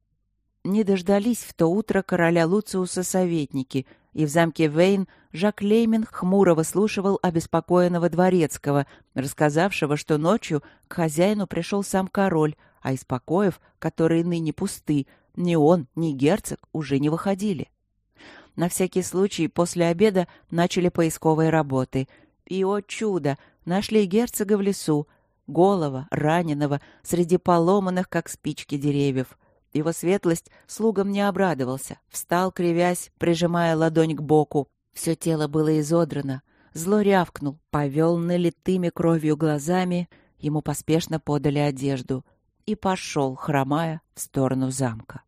Не дождались в то утро короля Луциуса советники, и в замке Вейн Жак Леймен хмуро выслушивал обеспокоенного дворецкого, рассказавшего, что ночью к хозяину пришел сам король, а из покоев, которые ныне пусты, ни он, ни герцог уже не выходили. На всякий случай после обеда начали поисковые работы. И, о чудо, нашли герцога в лесу, голого, раненого, среди поломанных, как спички, деревьев. Его светлость слугам не обрадовался, встал, кривясь, прижимая ладонь к боку. Все тело было изодрано. Зло рявкнул, повел налитыми кровью глазами, ему поспешно подали одежду и пошел, хромая, в сторону замка.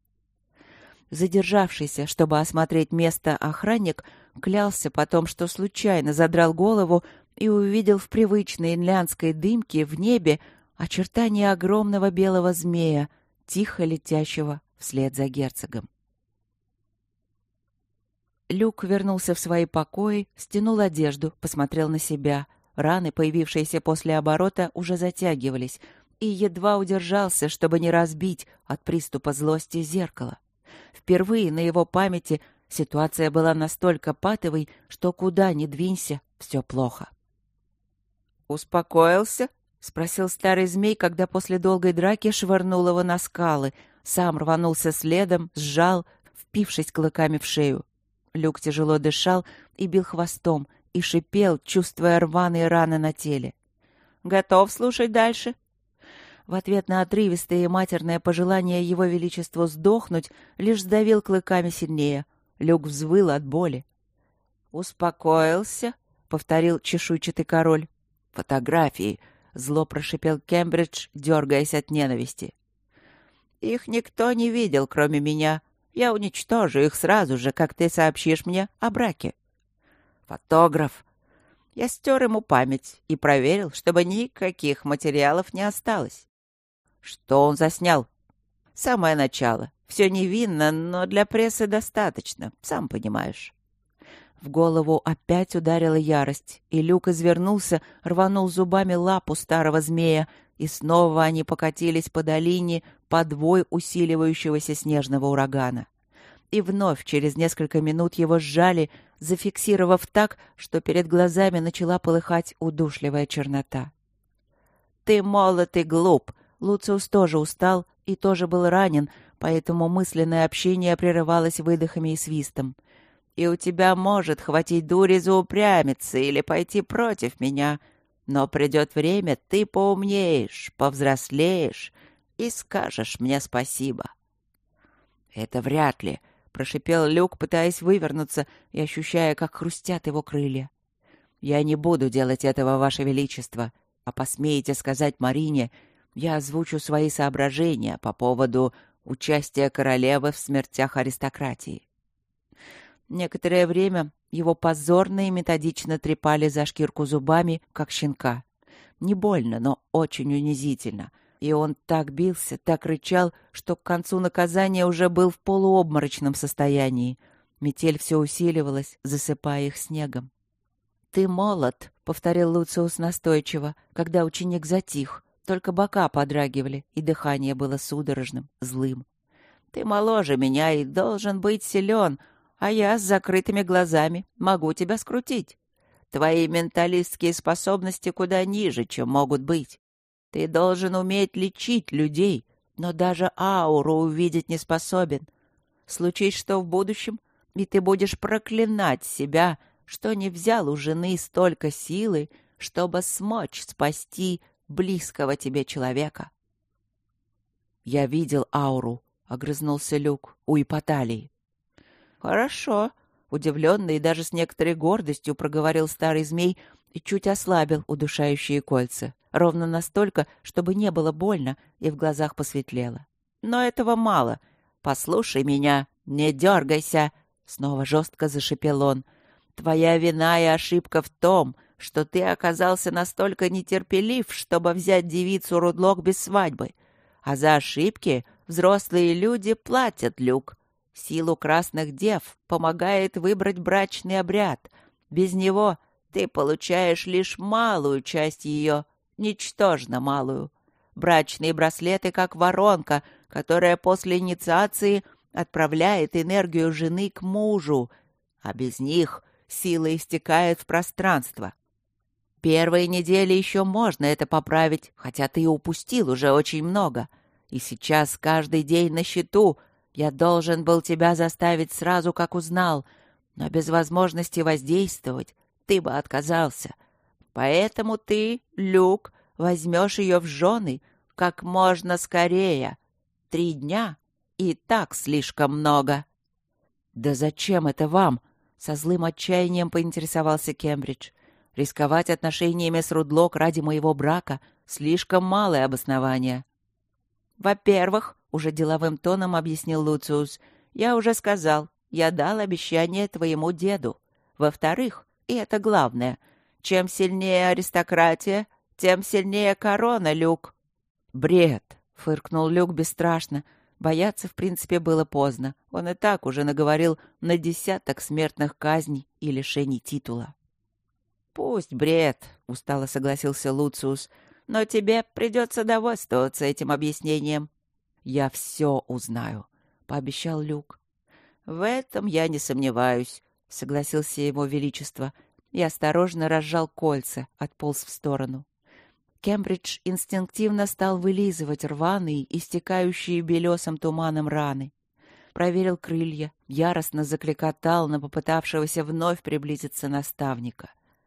Задержавшийся, чтобы осмотреть место, охранник клялся потом, что случайно задрал голову и увидел в привычной инлянской дымке в небе очертания огромного белого змея, тихо летящего вслед за герцогом. Люк вернулся в свои покои, стянул одежду, посмотрел на себя. Раны, появившиеся после оборота, уже затягивались, и едва удержался, чтобы не разбить от приступа злости зеркало. Впервые на его памяти ситуация была настолько патовой, что куда ни двинься, все плохо. «Успокоился?» — спросил старый змей, когда после долгой драки швырнул его на скалы. Сам рванулся следом, сжал, впившись клыками в шею. Люк тяжело дышал и бил хвостом, и шипел, чувствуя рваные раны на теле. «Готов слушать дальше?» В ответ на отрывистое и матерное пожелание его величеству сдохнуть, лишь сдавил клыками сильнее. Люк взвыл от боли. «Успокоился?» — повторил чешуйчатый король. «Фотографии!» — зло прошипел Кембридж, дергаясь от ненависти. «Их никто не видел, кроме меня. Я уничтожу их сразу же, как ты сообщишь мне о браке». «Фотограф!» Я стер ему память и проверил, чтобы никаких материалов не осталось. Что он заснял? Самое начало. Все невинно, но для прессы достаточно, сам понимаешь. В голову опять ударила ярость, и Люк извернулся, рванул зубами лапу старого змея, и снова они покатились по долине под вой усиливающегося снежного урагана. И вновь через несколько минут его сжали, зафиксировав так, что перед глазами начала полыхать удушливая чернота. «Ты молод и глуп!» Луциус тоже устал и тоже был ранен, поэтому мысленное общение прерывалось выдохами и свистом. «И у тебя может хватить дури заупрямиться или пойти против меня, но придет время, ты поумнеешь, повзрослеешь и скажешь мне спасибо». «Это вряд ли», — прошипел Люк, пытаясь вывернуться и ощущая, как хрустят его крылья. «Я не буду делать этого, Ваше Величество, а посмеете сказать Марине, я озвучу свои соображения по поводу участия королевы в смертях аристократии». Некоторое время его позорно и методично трепали за шкирку зубами, как щенка. Не больно, но очень унизительно. И он так бился, так рычал, что к концу наказания уже был в полуобморочном состоянии. Метель все усиливалась, засыпая их снегом. «Ты молод», — повторил Луциус настойчиво, когда ученик затих. Только бока подрагивали, и дыхание было судорожным, злым. «Ты моложе меня и должен быть силен, а я с закрытыми глазами могу тебя скрутить. Твои менталистские способности куда ниже, чем могут быть. Ты должен уметь лечить людей, но даже ауру увидеть не способен. Случись что в будущем, и ты будешь проклинать себя, что не взял у жены столько силы, чтобы смочь спасти близкого тебе человека». «Я видел ауру», — огрызнулся Люк, — «у Ипоталии». «Хорошо», — удивленно и даже с некоторой гордостью проговорил старый змей и чуть ослабил удушающие кольца. Ровно настолько, чтобы не было больно и в глазах посветлело. «Но этого мало. Послушай меня, не дергайся!» Снова жестко зашипел он. «Твоя вина и ошибка в том, что ты оказался настолько нетерпелив, чтобы взять девицу Рудлок без свадьбы. А за ошибки взрослые люди платят, Люк. Силу красных дев помогает выбрать брачный обряд. Без него ты получаешь лишь малую часть ее, ничтожно малую. Брачные браслеты как воронка, которая после инициации отправляет энергию жены к мужу, а без них сила истекает в пространство. Первые недели еще можно это поправить, хотя ты и упустил уже очень много. И сейчас каждый день на счету. Я должен был тебя заставить сразу, как узнал, но без возможности воздействовать ты бы отказался. Поэтому ты, Люк, возьмешь ее в жены как можно скорее. 3 дня и так слишком много». «Да зачем это вам?» — со злым отчаянием поинтересовался Кембридж. «Рисковать отношениями с Рудлок ради моего брака — слишком малое обоснование». «Во-первых, — уже деловым тоном объяснил Луциус, — я уже сказал, я дал обещание твоему деду. Во-вторых, и это главное, чем сильнее аристократия, тем сильнее корона, Люк». «Бред!» — фыркнул Люк бесстрашно. Бояться, в принципе, было поздно. Он и так уже наговорил на 10 смертных казней и лишений титула. «Пусть бред», — устало согласился Луциус, — «но тебе придется довольствоваться этим объяснением». «Я все узнаю», — пообещал Люк. «В этом я не сомневаюсь», — согласился его величество и осторожно разжал кольца, отполз в сторону. Кембридж инстинктивно стал вылизывать рваные, истекающие белесым туманом раны. Проверил крылья, яростно закликотал на попытавшегося вновь приблизиться наставника.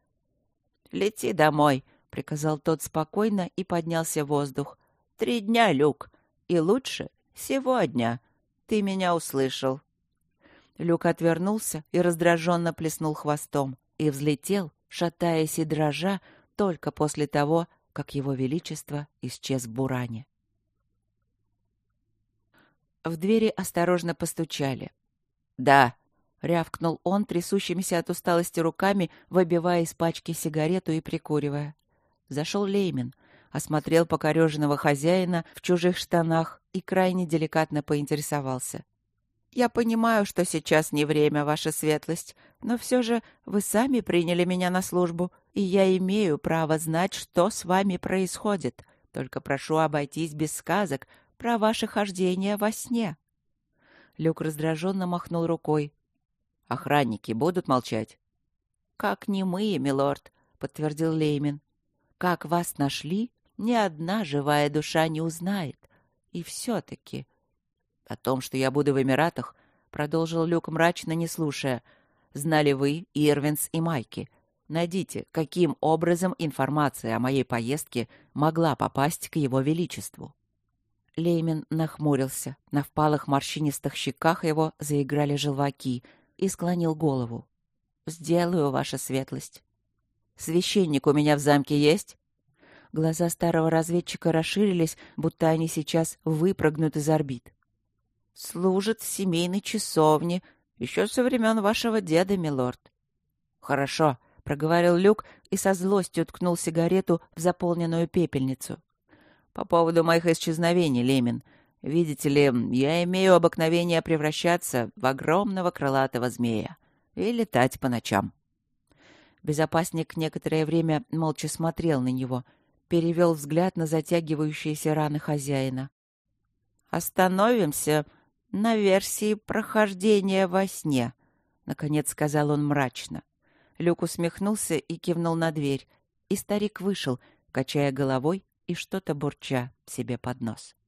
«Лети домой», — приказал тот спокойно и поднялся в воздух. 3 дня, Люк, и лучше сегодня. Ты меня услышал». Люк отвернулся и раздраженно плеснул хвостом и взлетел, шатаясь и дрожа, только после того, как его величество исчез в буране. В двери осторожно постучали. «Да», — рявкнул он, трясущимися от усталости руками, выбивая из пачки сигарету и прикуривая. Зашел Леймин, осмотрел покореженного хозяина в чужих штанах и крайне деликатно поинтересовался. «Я понимаю, что сейчас не время, ваша светлость, но все же вы сами приняли меня на службу, и я имею право знать, что с вами происходит. Только прошу обойтись без сказок про ваше хождение во сне». Люк раздраженно махнул рукой. «Охранники будут молчать?» «Как немые, милорд», — подтвердил Леймин. «Как вас нашли, ни одна живая душа не узнает. И все-таки...» «О том, что я буду в Эмиратах», — продолжил Люк мрачно, не слушая, — «знали вы, Ирвинс и Майки. Найдите, каким образом информация о моей поездке могла попасть к его величеству». Леймин нахмурился. На впалых морщинистых щеках его заиграли желваки и склонил голову. «Сделаю, ваша светлость». «Священник у меня в замке есть?» Глаза старого разведчика расширились, будто они сейчас выпрыгнут из орбит. «Служит в семейной часовне, еще со времен вашего деда, милорд». «Хорошо», — проговорил Люк и со злостью ткнул сигарету в заполненную пепельницу. «По поводу моих исчезновений, Леймин, видите ли, я имею обыкновение превращаться в огромного крылатого змея и летать по ночам». Безопасник некоторое время молча смотрел на него, перевел взгляд на затягивающиеся раны хозяина. «Остановимся на версии прохождения во сне», — наконец сказал он мрачно. Люк усмехнулся и кивнул на дверь, и старик вышел, качая головой и что-то бурча себе под нос.